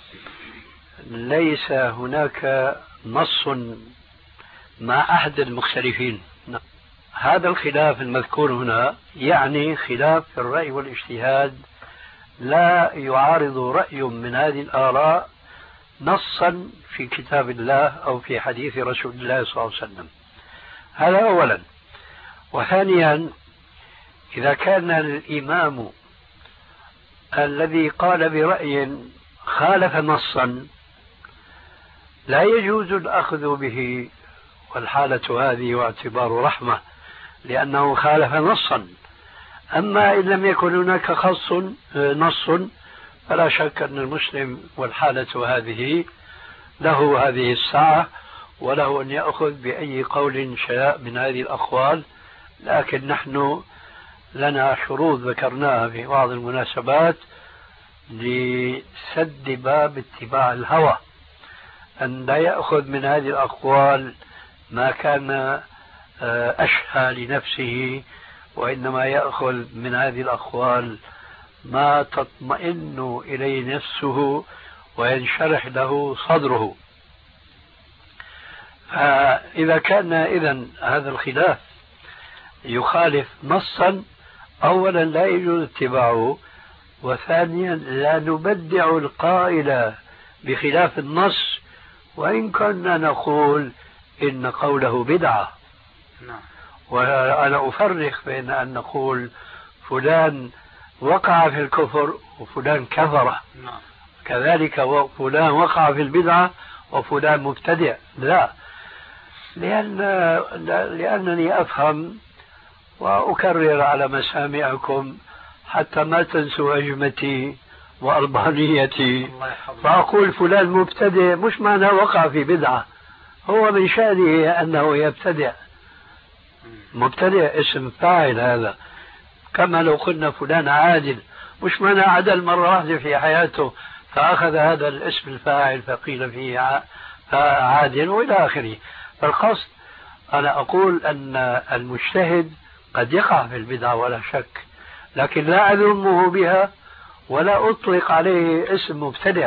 ليس هناك نص مع أحد المختلفين. هذا الخلاف المذكور هنا يعني خلاف في الرأي والاجتهاد، لا يعارض رأي من هذه الآراء نصا في كتاب الله أو في حديث رسول الله صلى الله عليه وسلم. هذا أولا. وثانيا، إذا كان الإمام الذي قال برأي خالف نصا لا يجوز الأخذ به، والحالة هذه واعتبار رحمة لأنه خالف نصا. أما إن لم يكن هناك نص فلا شك أن المسلم والحالة هذه له هذه الساعة وله أن يأخذ بأي قول شاء من هذه الأقوال. لكن نحن لنا شروط ذكرناها في بعض المناسبات لسد باب اتباع الهوى، أن لا يأخذ من هذه الأقوال ما كان أشهى لنفسه، وإنما يأخذ من هذه الأقوال ما تطمئن إليه نفسه وينشرح له صدره. فإذا كان إذن هذا الخلاف يخالف نصا، أولا لا يجوز اتباعه، وثانيا لا نبدع القائل بخلاف النص وإن كنا نقول إن قوله بدعة. وأنا أفرق بين أن نقول فلان وقع في الكفر وفلان كفر، كذلك فلان وقع في البدعة وفلان مبتدع، لا، لأنني أفهم وأكرر على مسامعكم حتى ما تنسوا هجمتي وأربانيتي، فأقول فلان مبتدع مش معنى وقع في بدعة، هو من شأنه أنه يبتدع. مبتدع اسم فاعل هذا، كما لو قلنا فلان عادل مش معنى عدل مرة واحدة في حياته فأخذ هذا الاسم الفاعل فقيل فيه عادل وإلى آخره. فالقصد أنا أقول أن المجتهد قد يقع في البدعة ولا شك، لكن لا أذمه بها ولا أطلق عليه اسم مبتدع.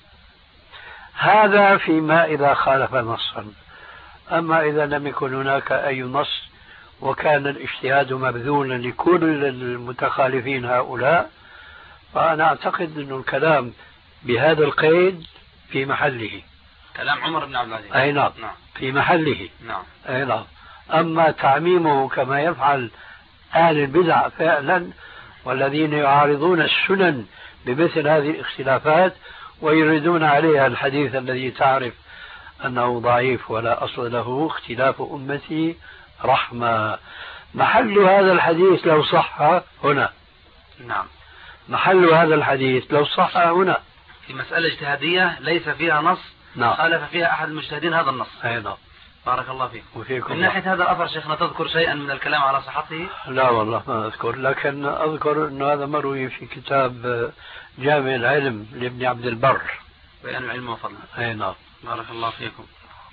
هذا فيما إذا خالف نصا. أما إذا لم يكن هناك أي نص وكان الاجتهاد مبذولا لكل المتخالفين هؤلاء، فأنا أعتقد أن الكلام بهذا القيد في محله. كلام عمر بن عبد العزيز. أي نعم. في محله. نعم. أي نعم. أما تعميمه كما يفعل أهل البدع فعلا والذين يعارضون السنن بمثل هذه الاختلافات ويريدون عليها الحديث الذي تعرف أنه ضعيف ولا أصل له: اختلاف أمتي رحمة. محل هذا الحديث لو صح هنا. نعم. محل هذا الحديث لو صح هنا في مسألة اجتهادية ليس فيها نص. نعم. خالف فيها أحد المجتهدين هذا النص. أي نعم. بارك الله فيك. وفيكم. من ناحية هذا الأثر شيخنا تذكر شيئا من الكلام على صحته؟ لا والله ما أذكر، لكن أذكر أن هذا مروي في كتاب جامع العلم لابن عبد البر، بيان العلم وفضله. أي نعم. بارك الله فيكم.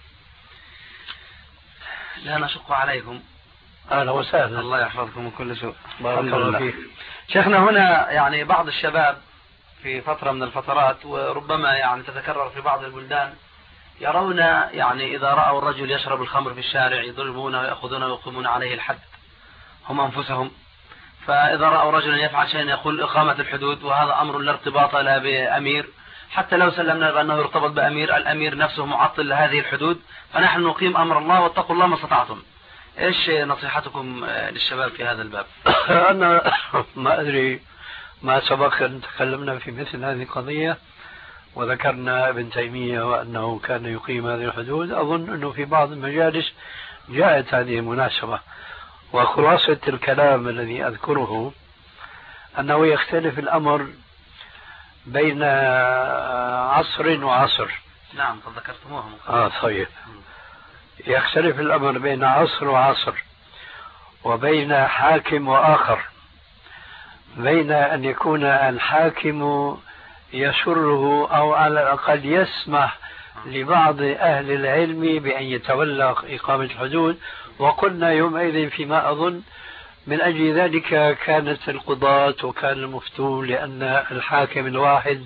لا نشق عليكم. أهلا وسهلا. الله يحفظكم من كل سوء. بارك الله فيك. شيخنا هنا يعني بعض الشباب في فترة من الفترات وربما يعني تتكرر في بعض البلدان يرون يعني إذا رأوا الرجل يشرب الخمر في الشارع يضربونه ويأخذونه ويقيمون عليه الحد هم أنفسهم. فإذا رأوا رجلا يفعل شيئا يقول إقامة الحدود، وهذا أمر لا ارتباط له بأمير، حتى لو سلمنا بأنه يرتبط بأمير، الأمير نفسه معطل لهذه الحدود، فنحن نقيم أمر الله واتقوا الله ما استطعتم. إيش نصيحتكم للشباب في هذا الباب؟ أنا ما أدري ما سبق أن تكلمنا في مثل هذه القضية وذكرنا ابن تيمية وأنه كان يقيم هذه الحدود. أظن أنه في بعض المجالس جاءت هذه المناسبة، وخلاصة الكلام الذي أذكره أنه يختلف الأمر بين عصر وعصر. نعم قد ذكرتموها. طيب. يختلف الأمر بين عصر وعصر، وبين حاكم وآخر، بين أن يكون الحاكم يسره أو على الأقل يسمح لبعض أهل العلم بأن يتولى إقامة الحدود. وقلنا يومئذ فيما أظن من أجل ذلك كانت القضاة وكان المفتون، لأن الحاكم الواحد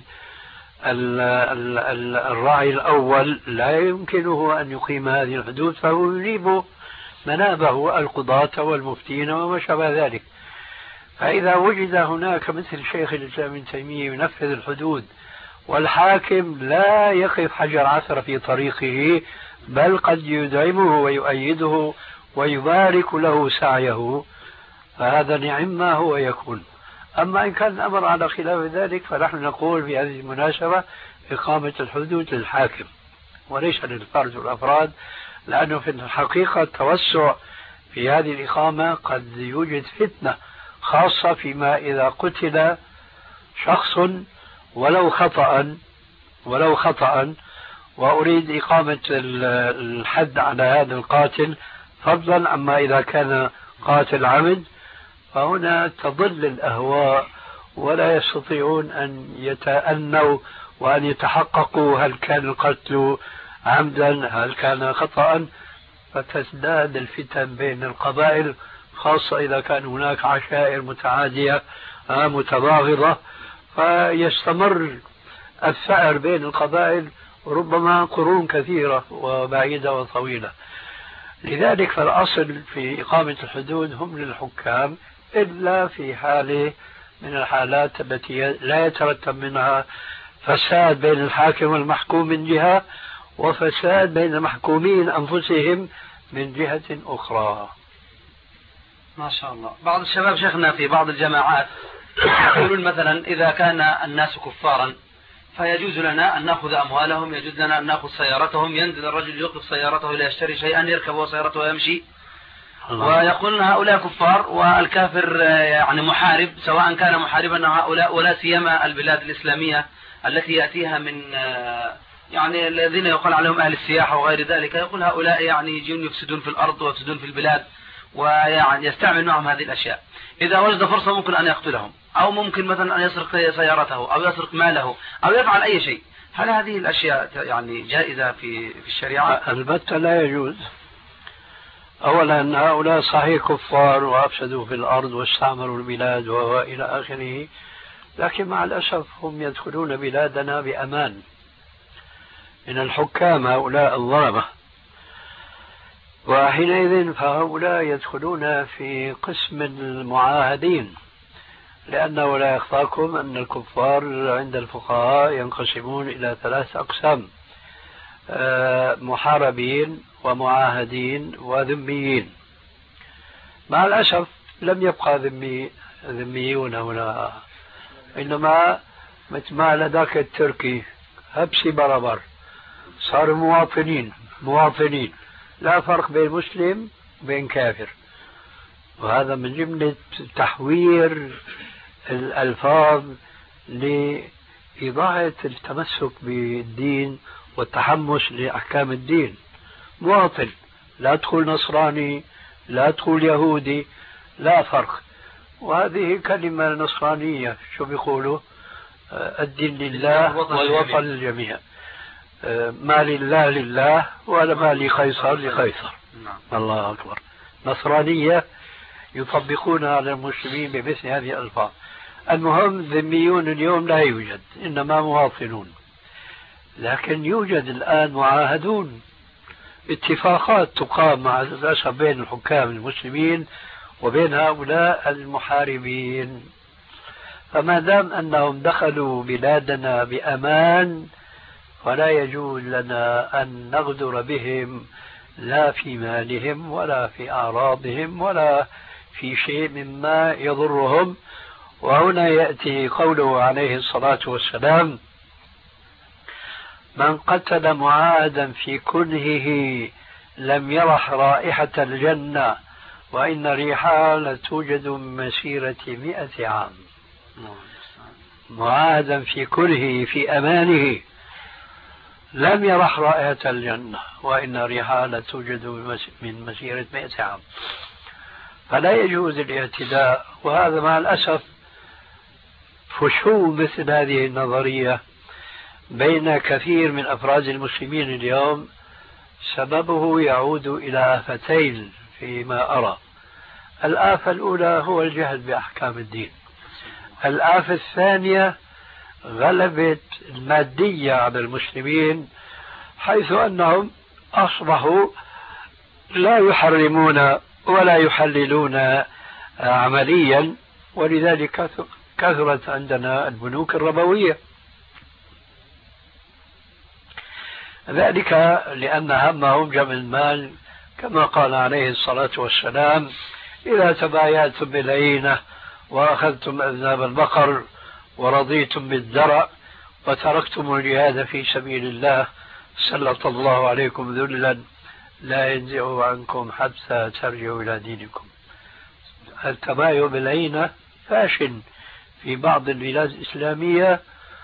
الراعي الأول لا يمكنه أن يقيم هذه الحدود، فهو يجيب منابه القضاة والمفتين وما شابه ذلك. فإذا وجد هناك مثل شيخ الإسلام ابن تيمية ينفذ الحدود والحاكم لا يقف حجر عثرة في طريقه، بل قد يدعمه ويؤيده ويبارك له سعيه، فهذا نعم ما هو يكون. أما إن كان الأمر على خلاف ذلك فنحن نقول في هذه المناسبة إقامة الحدود للحاكم وليس للفرد والأفراد، لأنه في الحقيقة التوسع في هذه الإقامة قد يوجد فتنة، خاصة فيما إذا قتل شخص ولو خطأ وأريد إقامة الحد على هذا القاتل، فضلا عما إذا كان قاتل عمد، فهنا تضل الأهواء ولا يستطيعون أن يتأنوا وأن يتحققوا هل كان القتل عمدا هل كان خطأ، فتزداد الفتن بين القبائل، خاصة إذا كان هناك عشائر متعادية متباغضة، فيستمر الثأر بين القبائل ربما قرون كثيرة وبعيدة وطويلة. لذلك فالأصل في إقامة الحدود هم للحكام، إلا في حالة من الحالات التي لا يترتب منها فساد بين الحاكم والمحكوم من جهة، وفساد بين المحكومين أنفسهم من جهة أخرى. ما شاء الله. بعض الشباب شيخنا في بعض الجماعات يقولون مثلا إذا كان الناس كفارا فيجوز لنا أن نأخذ أموالهم، يجوز لنا أن نأخذ سيارتهم، ينزل الرجل يوقف سيارته ليشتري شيئا يركب سيارته ويمشي، ويقولون هؤلاء كفار والكافر يعني محارب، سواء كان محاربا هؤلاء ولا سيما البلاد الإسلامية التي يأتيها من يعني الذين يقال عليهم أهل السياحة وغير ذلك، يقول هؤلاء يعني يجون يفسدون في الأرض ويفسدون في البلاد، ويعني يستعمل معهم هذه الأشياء. إذا وجد فرصة ممكن أن يقتلهم، أو ممكن مثلا أن يسرق سيارته أو يسرق ماله أو يفعل أي شيء. هل هذه الأشياء يعني جائزة في الشريعة؟ البتة لا يجوز. أولا هؤلاء صحيح كفار وأفسدوا في الأرض واستعمروا البلاد وإلى آخره، لكن مع الأسف هم يدخلون بلادنا بأمان من الحكام هؤلاء الظلمة، وحينئذ فهؤلاء يدخلون في قسم المعاهدين، لأنه لا يخفاكم أن الكفار عند الفقهاء ينقسمون إلى 3 أقسام: محاربين ومعاهدين وذميين. مع الأسف لم يبقى ذميون هنا، إنما مثل ما لداك التركي هبسي بربر، صار مواطنين، لا فرق بين مسلم وبين كافر. وهذا من جملة تحوير الألفاظ لإضاعة التمسك بالدين والتحمس لأحكام الدين. مواطن، لا تقول نصراني لا تقول يهودي، لا فرق. وهذه كلمة نصرانية، شو بيقولوا؟ الدين لله والوطن للجميع. ما لله لله ولا ما لقيصر لقيصر. الله أكبر. نصرانية يطبقونها على المسلمين بمثل هذه الألفاظ. المهم ذميون اليوم لا يوجد، إنما مواطنون. لكن يوجد الآن معاهدون، اتفاقات تقام مع الأسف بين الحكام المسلمين وبين هؤلاء المحاربين. فما دام أنهم دخلوا بلادنا بأمان فلا يجوز لنا أن نغدر بهم، لا في مالهم ولا في أعراضهم ولا في شيء مما يضرهم. وهنا يأتي قوله عليه الصلاة والسلام: من قتل معاهدا في كنهه لم يرح رائحة الجنة وإن ريحها لتوجد من مسيرة 100 عام. معاهدا في كنهه، في أمانه، لم يرح رائحة الجنة، وإن ريحها لا توجد من مسيرة 100 عام. فلا يجوز الاعتداء، وهذا مع الأسف فشو مثل هذه النظرية بين كثير من أفراد المسلمين اليوم سببه يعود إلى آفتين فيما أرى. الآفة الأولى هو الجهل بأحكام الدين. الآفة الثانية غلبة المادية على المسلمين، حيث أنهم أصبحوا لا يحرمون ولا يحللون عمليا، ولذلك كثرت عندنا البنوك الربوية. ذلك لأن همهم جمع المال، كما قال عليه الصلاة والسلام: إذا تبايعتم بالعينة وأخذتم أذناب البقر ورضيتم بالذرع وتركتم الجهاد في سبيل الله سلط الله عليكم ذلا لا ينزع عنكم حتى ترجعوا إلى دينكم. التبايع بالعينة فاشل في بعض البلاد الإسلامية،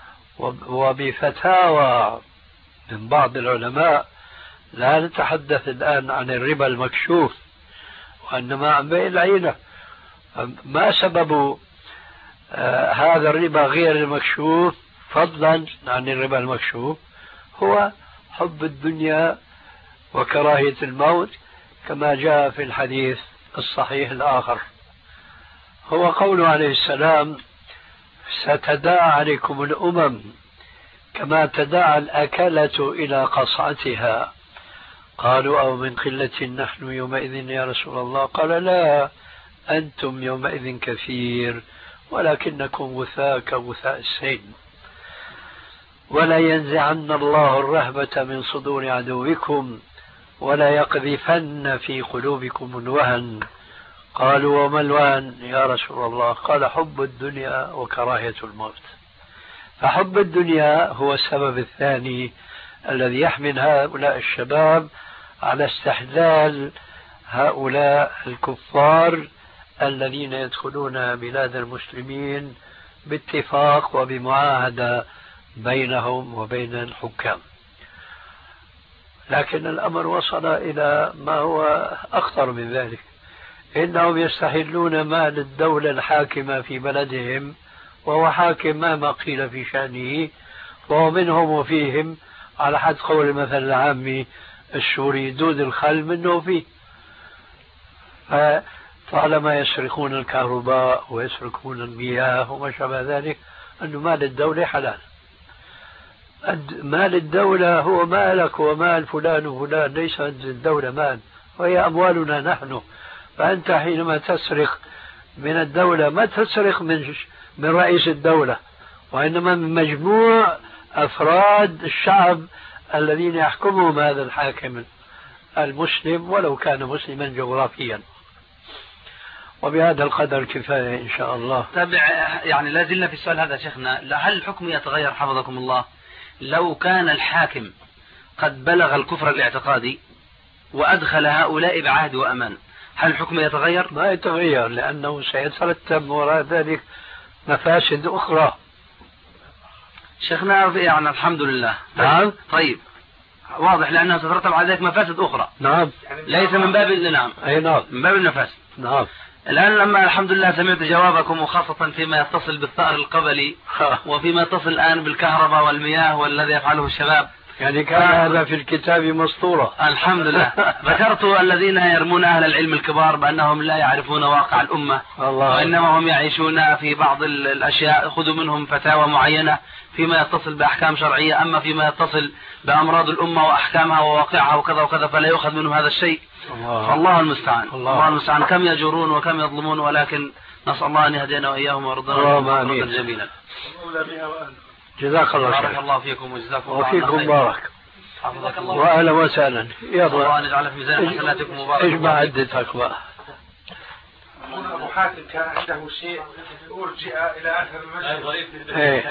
وبفتاوى من بعض العلماء. لا نتحدث الآن عن الربا المكشوف، وإنما عن بيع العينة. ما سبب هذا الربا غير المكشوف فضلا عن الربا المكشوف؟ هو حب الدنيا وكراهية الموت، كما جاء في الحديث الصحيح الآخر. هو قوله عليه السلام: ستداعى عليكم الأمم كما تداعى الأكلة إلى قصعتها. قالوا: أو من قلة نحن يومئذ يا رسول الله؟ قال: لا، أنتم يومئذ كثير ولكنكم غثاء كغثاء السيل. ولا ينزعن الله الرهبة من صدور عدوكم ولا يقذفن في قلوبكم الوهن. قالوا: وما الوهن يا رسول الله؟ قال: حب الدنيا وكراهية الموت. فحب الدنيا هو السبب الثاني الذي يحمل هؤلاء الشباب على استحلال هؤلاء الكفار الذين يدخلون بلاد المسلمين باتفاق وبمعاهدة بينهم وبين الحكام. لكن الأمر وصل إلى ما هو أخطر من ذلك. إنهم يستحلون مال الدولة الحاكمة في بلدهم، وهو حاكم مهما قيل في شأنه، وهو منهم وفيهم، على حد قول المثل العامي السوري: دود الخل منه فيه. فطالما يسرقون الكهرباء ويسرقون المياه وما شابه ذلك، أن مال الدولة حلال. مال الدولة هو مالك ومال فلان وفلان، ليس الدولة مال، وهي أموالنا نحن. فأنت حينما تسرق من الدولة ما تسرق من رئيس الدولة، وإنما من مجموع أفراد الشعب الذين يحكمهم هذا الحاكم المسلم، ولو كان مسلما جغرافيا. وبهذا القدر كفاية إن شاء الله. يعني لا زلنا في السؤال هذا شيخنا: هل الحكم يتغير حفظكم الله لو كان الحاكم قد بلغ الكفر الاعتقادي وأدخل هؤلاء بعهد وأمان؟ هل الحكم يتغير؟ ما يتغير، لأنه سيترتب وراء ذلك مفاسد أخرى. شيخنا يعني الحمد لله. نعم. طيب واضح، لأنها ستترتب على ذلك مفاسد أخرى. نعم. ليس من باب نعم. أي نعم. من باب المفاسد. نعم. الآن لما الحمد لله سمعت جوابكم، وخاصة فيما يتصل بالثأر القبلي وفيما يتصل الآن بالكهرباء والمياه والذي يفعله الشباب، يعني كان هذا في الكتاب مسطورة. الحمد لله. ذكرت الذين يرمون أهل العلم الكبار بأنهم لا يعرفون واقع الأمة، وإنما هم يعيشون في بعض الأشياء. خذوا منهم فتاوى معينة فيما يتصل بأحكام شرعية، أما فيما يتصل بأمراض الأمة وأحكامها وواقعها وكذا وكذا فلا يؤخذ منهم هذا الشيء. فالله المستعان. الله المستعان. كم يجورون وكم يظلمون، ولكن نسأل الله أن يهدينا وإياهم ويرضنا جميلا. جزاك الله خير. بارك الله فيكم وجزاكم الله خير. وفيكم بارك. وأهلا وسهلا. الله أن يجعل في ميزان حسناتكم مبارك. اجمع عدتك بقى. أبو حاتم كان عنده شيء أرجئ إلى آخر المسجد. إيه.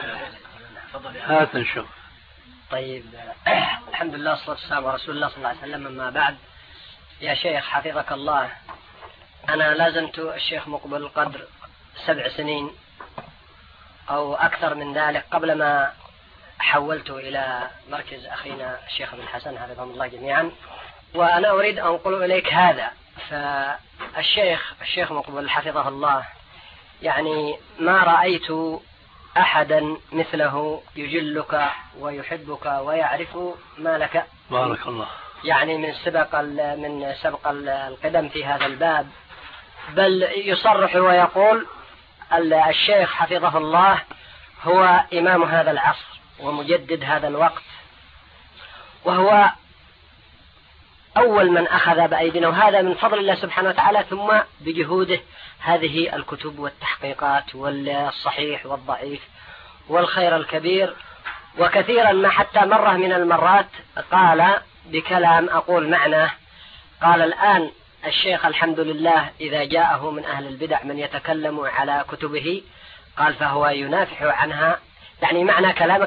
هات نشوف. طيب الحمد لله والصلاة والسلام على رسول الله صلى الله عليه وسلم. أما بعد، يا شيخ حفظك الله، أنا لازمت الشيخ مقبل القدر 7 سنين أو أكثر من ذلك قبل ما حولت إلى مركز أخينا الشيخ ابن حسن حفظهم الله جميعا، وأنا أريد أن أنقل إليك هذا. فالشيخ مقبل حفظه الله يعني ما رأيت أحدا مثله يجلك ويحبك ويعرف ما لك. بارك الله. يعني من سبق القدم في هذا الباب، بل يصرح ويقول الشيخ حفظه الله هو إمام هذا العصر ومجدد هذا الوقت، وهو أول من أخذ بأيدينا، وهذا من فضل الله سبحانه وتعالى ثم بجهوده هذه الكتب والتحقيقات والصحيح والضعيف والخير الكبير. وكثيرا ما حتى مرة من المرات قال بكلام أقول معناه، قال الآن الشيخ الحمد لله إذا جاءه من أهل البدع من يتكلم على كتبه قال فهو ينافح عنها، يعني معنى كلامك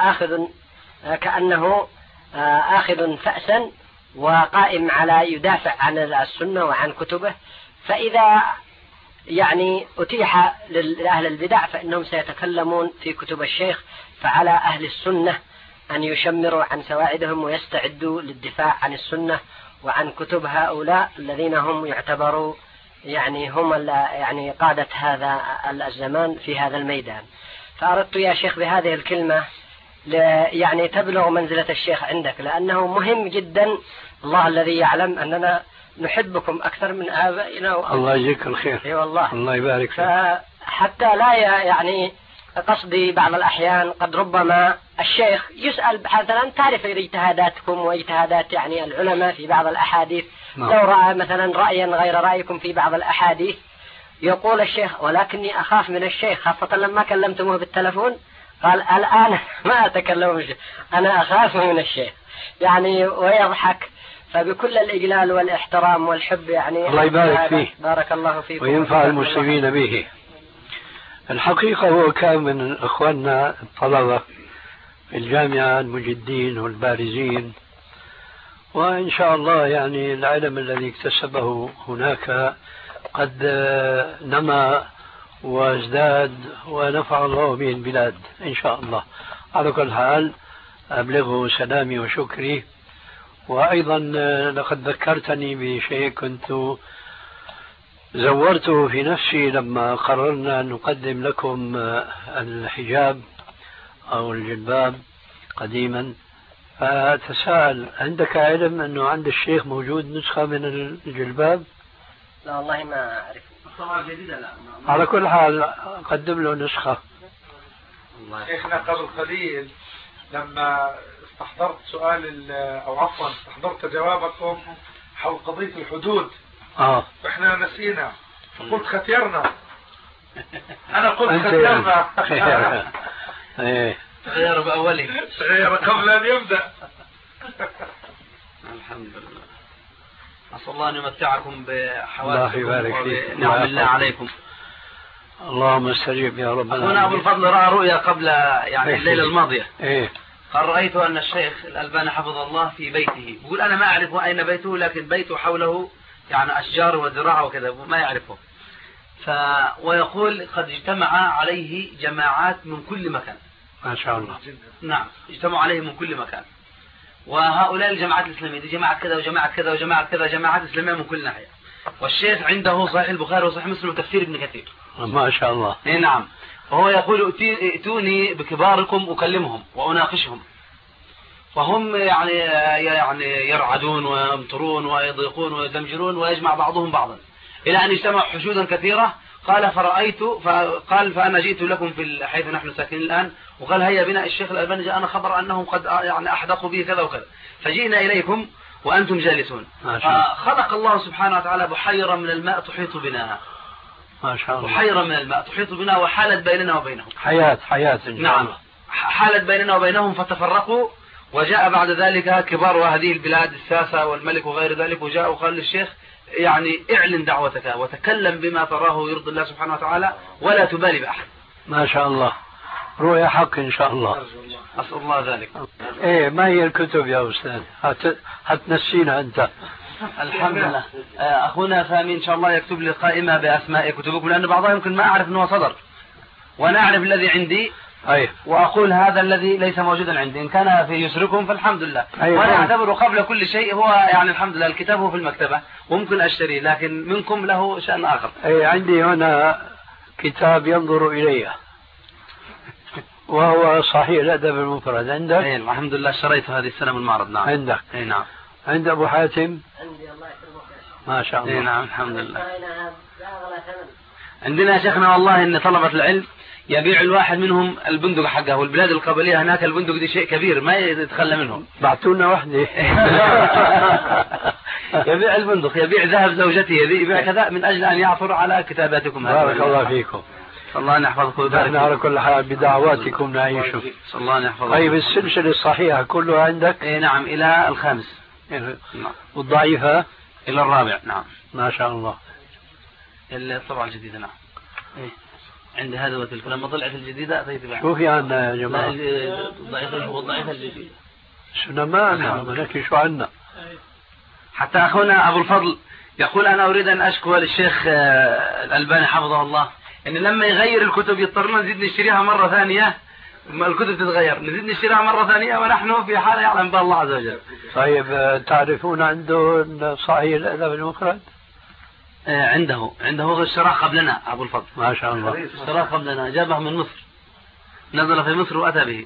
كأنه آخذ فأسا وقائم على يدافع عن السنة وعن كتبه. فإذا يعني أتيح لأهل البدع فإنهم سيتكلمون في كتب الشيخ، فعلى أهل السنة أن يشمروا عن سواعدهم ويستعدوا للدفاع عن السنة وعن كتب هؤلاء الذين هم يعتبروا يعني هم يعني قادة هذا الزمان في هذا الميدان. فأردت يا شيخ بهذه الكلمة يعني تبلغ منزلة الشيخ عندك، لأنه مهم جدا. الله الذي يعلم أننا نحبكم أكثر من آبائنا. الله يجزيك الخير. اي والله. الله يبارك فيك. حتى لا يعني قصدي بعض الأحيان قد ربما الشيخ يسأل مثلا تعرف اجتهاداتكم واجتهادات يعني العلماء في بعض الأحاديث. لو رأى مثلا رأيا غير رأيكم في بعض الأحاديث يقول الشيخ ولكني أخاف من الشيخ، خاصة لما كلمتموه بالتلفون قال الآن ما أتكلم من الشيخ، أنا أخاف من الشيخ يعني، ويضحك. فبكل الإجلال والاحترام والحب يعني الله يبارك فيه. بارك الله فيكم وينفع المسلمين به. الحقيقة هو كان من إخواننا الطلبة في الجامعة المجدين والبارزين، وإن شاء الله يعني العلم الذي اكتسبه هناك قد نمى وازداد ونفع الله به البلاد إن شاء الله. على كل حال أبلغه سلامي وشكري. وأيضا لقد ذكرتني بشيء كنت زورته في نفسي لما قررنا أن نقدم لكم الحجاب أو الجلباب قديما، فتساءل عندك علم أنه عند الشيخ موجود نسخة من الجلباب؟ لا والله ما أعرف. الطبعة الجديدة لا. على كل حال قدم له نسخة. شيخنا قبل قليل لما استحضرت سؤال أو عفوا استحضرت جوابكم حول قضية الحدود احنا نسينا فقلت ختيرنا. انا قلت ختيرنا. غير بأوله غير قبل ان يبدأ. الحمد لله. أسأل الله أن يمتعكم بحواسكم ونعم الله عليكم. اللهم استجب يا رب. هنا أبو الفضل رأى رؤيا قبل يعني الليلة الماضية. قال رأيت أن الشيخ الألباني حفظ الله في بيته، يقول أنا ما أعرف أين بيته، لكن بيته حوله يعني أشجار وزراعة وكذا ما يعرفه. ويقول قد اجتمع عليه جماعات من كل مكان. ما شاء الله. نعم اجتمعوا عليه من كل مكان. وهؤلاء الجماعات الإسلامية دي جماعة كذا وجماعة كذا وجماعة كذا، جماعات إسلامية من كل ناحية. والشيخ عنده صحيح البخاري وصحيح مسلم وتفسير ابن كثير. ما شاء الله. نعم. وهو يقول ائتوني بكباركم أكلمهم وأناقشهم، فهم يعني يرعدون ويمطرون ويضيقون ويزمجرون ويجمع بعضهم بعضا إلى أن اجتمع حشودا كثيرة. قال فأنا جئت لكم في حيث نحن ساكنين الآن، وقال هيا بنا الشيخ الألباني جاءنا خبر أنهم قد يعني أحدقوا به كذا وكذا، فجئنا إليكم وأنتم جالسون. فخلق الله سبحانه وتعالى بحيرة من الماء تحيط بنا. ما شاء الله. بحيرة من الماء تحيط بنا وحالت بيننا وبينهم حياة. نعم حالت بيننا وبينهم فتفرقوا. وجاء بعد ذلك كبار هذه البلاد الساسة والملك وغير ذلك، وجاء وقال للشيخ يعني اعلن دعوتك وتكلم بما تراه يرضي الله سبحانه وتعالى ولا تبالي بأحد. ما شاء الله. رؤيا حق إن شاء الله. أسأل الله ذلك. ما هي الكتب يا أستاذ؟ هتنسينا أنت. الحمد لله. أخونا سامي إن شاء الله يكتب لي قائمة بأسماء كتبكم، لأن بعضها يمكن ما أعرف أنه صدر، وأنا أعرف الذي عندي أيه. وأقول هذا الذي ليس موجودا عندي، إن كان في يسركم فالحمد لله. أيه. وأنا أعتبره قبل كل شيء هو يعني الحمد لله الكتاب هو في المكتبة وممكن أشتريه، لكن منكم له شأن آخر. أيه عندي هنا كتاب ينظر إلي وهو صحيح الأدب المفرد. عندك؟ أيه الحمد لله اشتريته هذه السنة من المعرض. نعم. عندك؟ أي نعم. عند أبو حاتم؟ عندي الله يكرمك. ما شاء الله. أي نعم الحمد لله. عندنا يا شيخنا والله إن طلبة العلم يبيع الواحد منهم البندق حقه، والبلاد القبلية هناك البندق دي شيء كبير ما يتخلى منه. بعتونا وحدة. يبيع البندق، يبيع ذهب زوجته، يبيع كذا من أجل أن يعثر على كتاباتكم. بارك الله فيكم. الله أن يحفظكم. نحن على كل حال بدعواتكم نعيش. الله أن يحفظكم. طيب السلسلة الصحيحة كلها عندك؟ إيه نعم إلى الخامس. نعم. والضعيفة؟ إلى الرابع. نعم. ما شاء الله. الطبعة الجديدة. نعم. إيه. عند هذا وتلك لما طلعت الجديدة تتبع. شو في عنا يا جماعة؟ الضعيفة الجديدة. شو ما عنا ولكن شو عنا؟ حتى أخونا أبو الفضل يقول أنا أريد أن أشكو للشيخ الألباني حفظه الله إن لما يغير الكتب يضطرنا نزيد نشتريها مرة ثانية، الكتب تتغير نزيد نشتريها مرة ثانية ونحن في حالة يعلم بها الله عز وجل. طيب تعرفون عنده صحيح الأدب المفرد؟ عنده اشتراه قبلنا أبو الفضل. ما شاء الله. اشتراه قبلنا جابه من مصر، نزل في مصر وأتى به.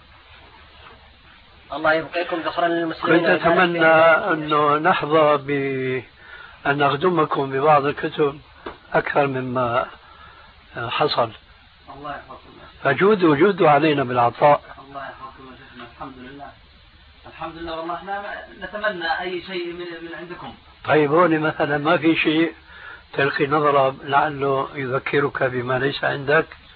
الله يبقيكم ذخرا للمسلمين. كنت أتمنى أنه نحظى بأن نخدمكم ببعض الكتب أكثر مما حصل. الله يحفظكم. فجودوا علينا بالعطاء. الله يحفظكم يا شيخنا. الحمد لله. الحمد لله والله احنا نتمنى أي شيء من عندكم. طيب هون مثلا ما في شيء تلقي نظرة لعله يذكرك بما ليس عندك؟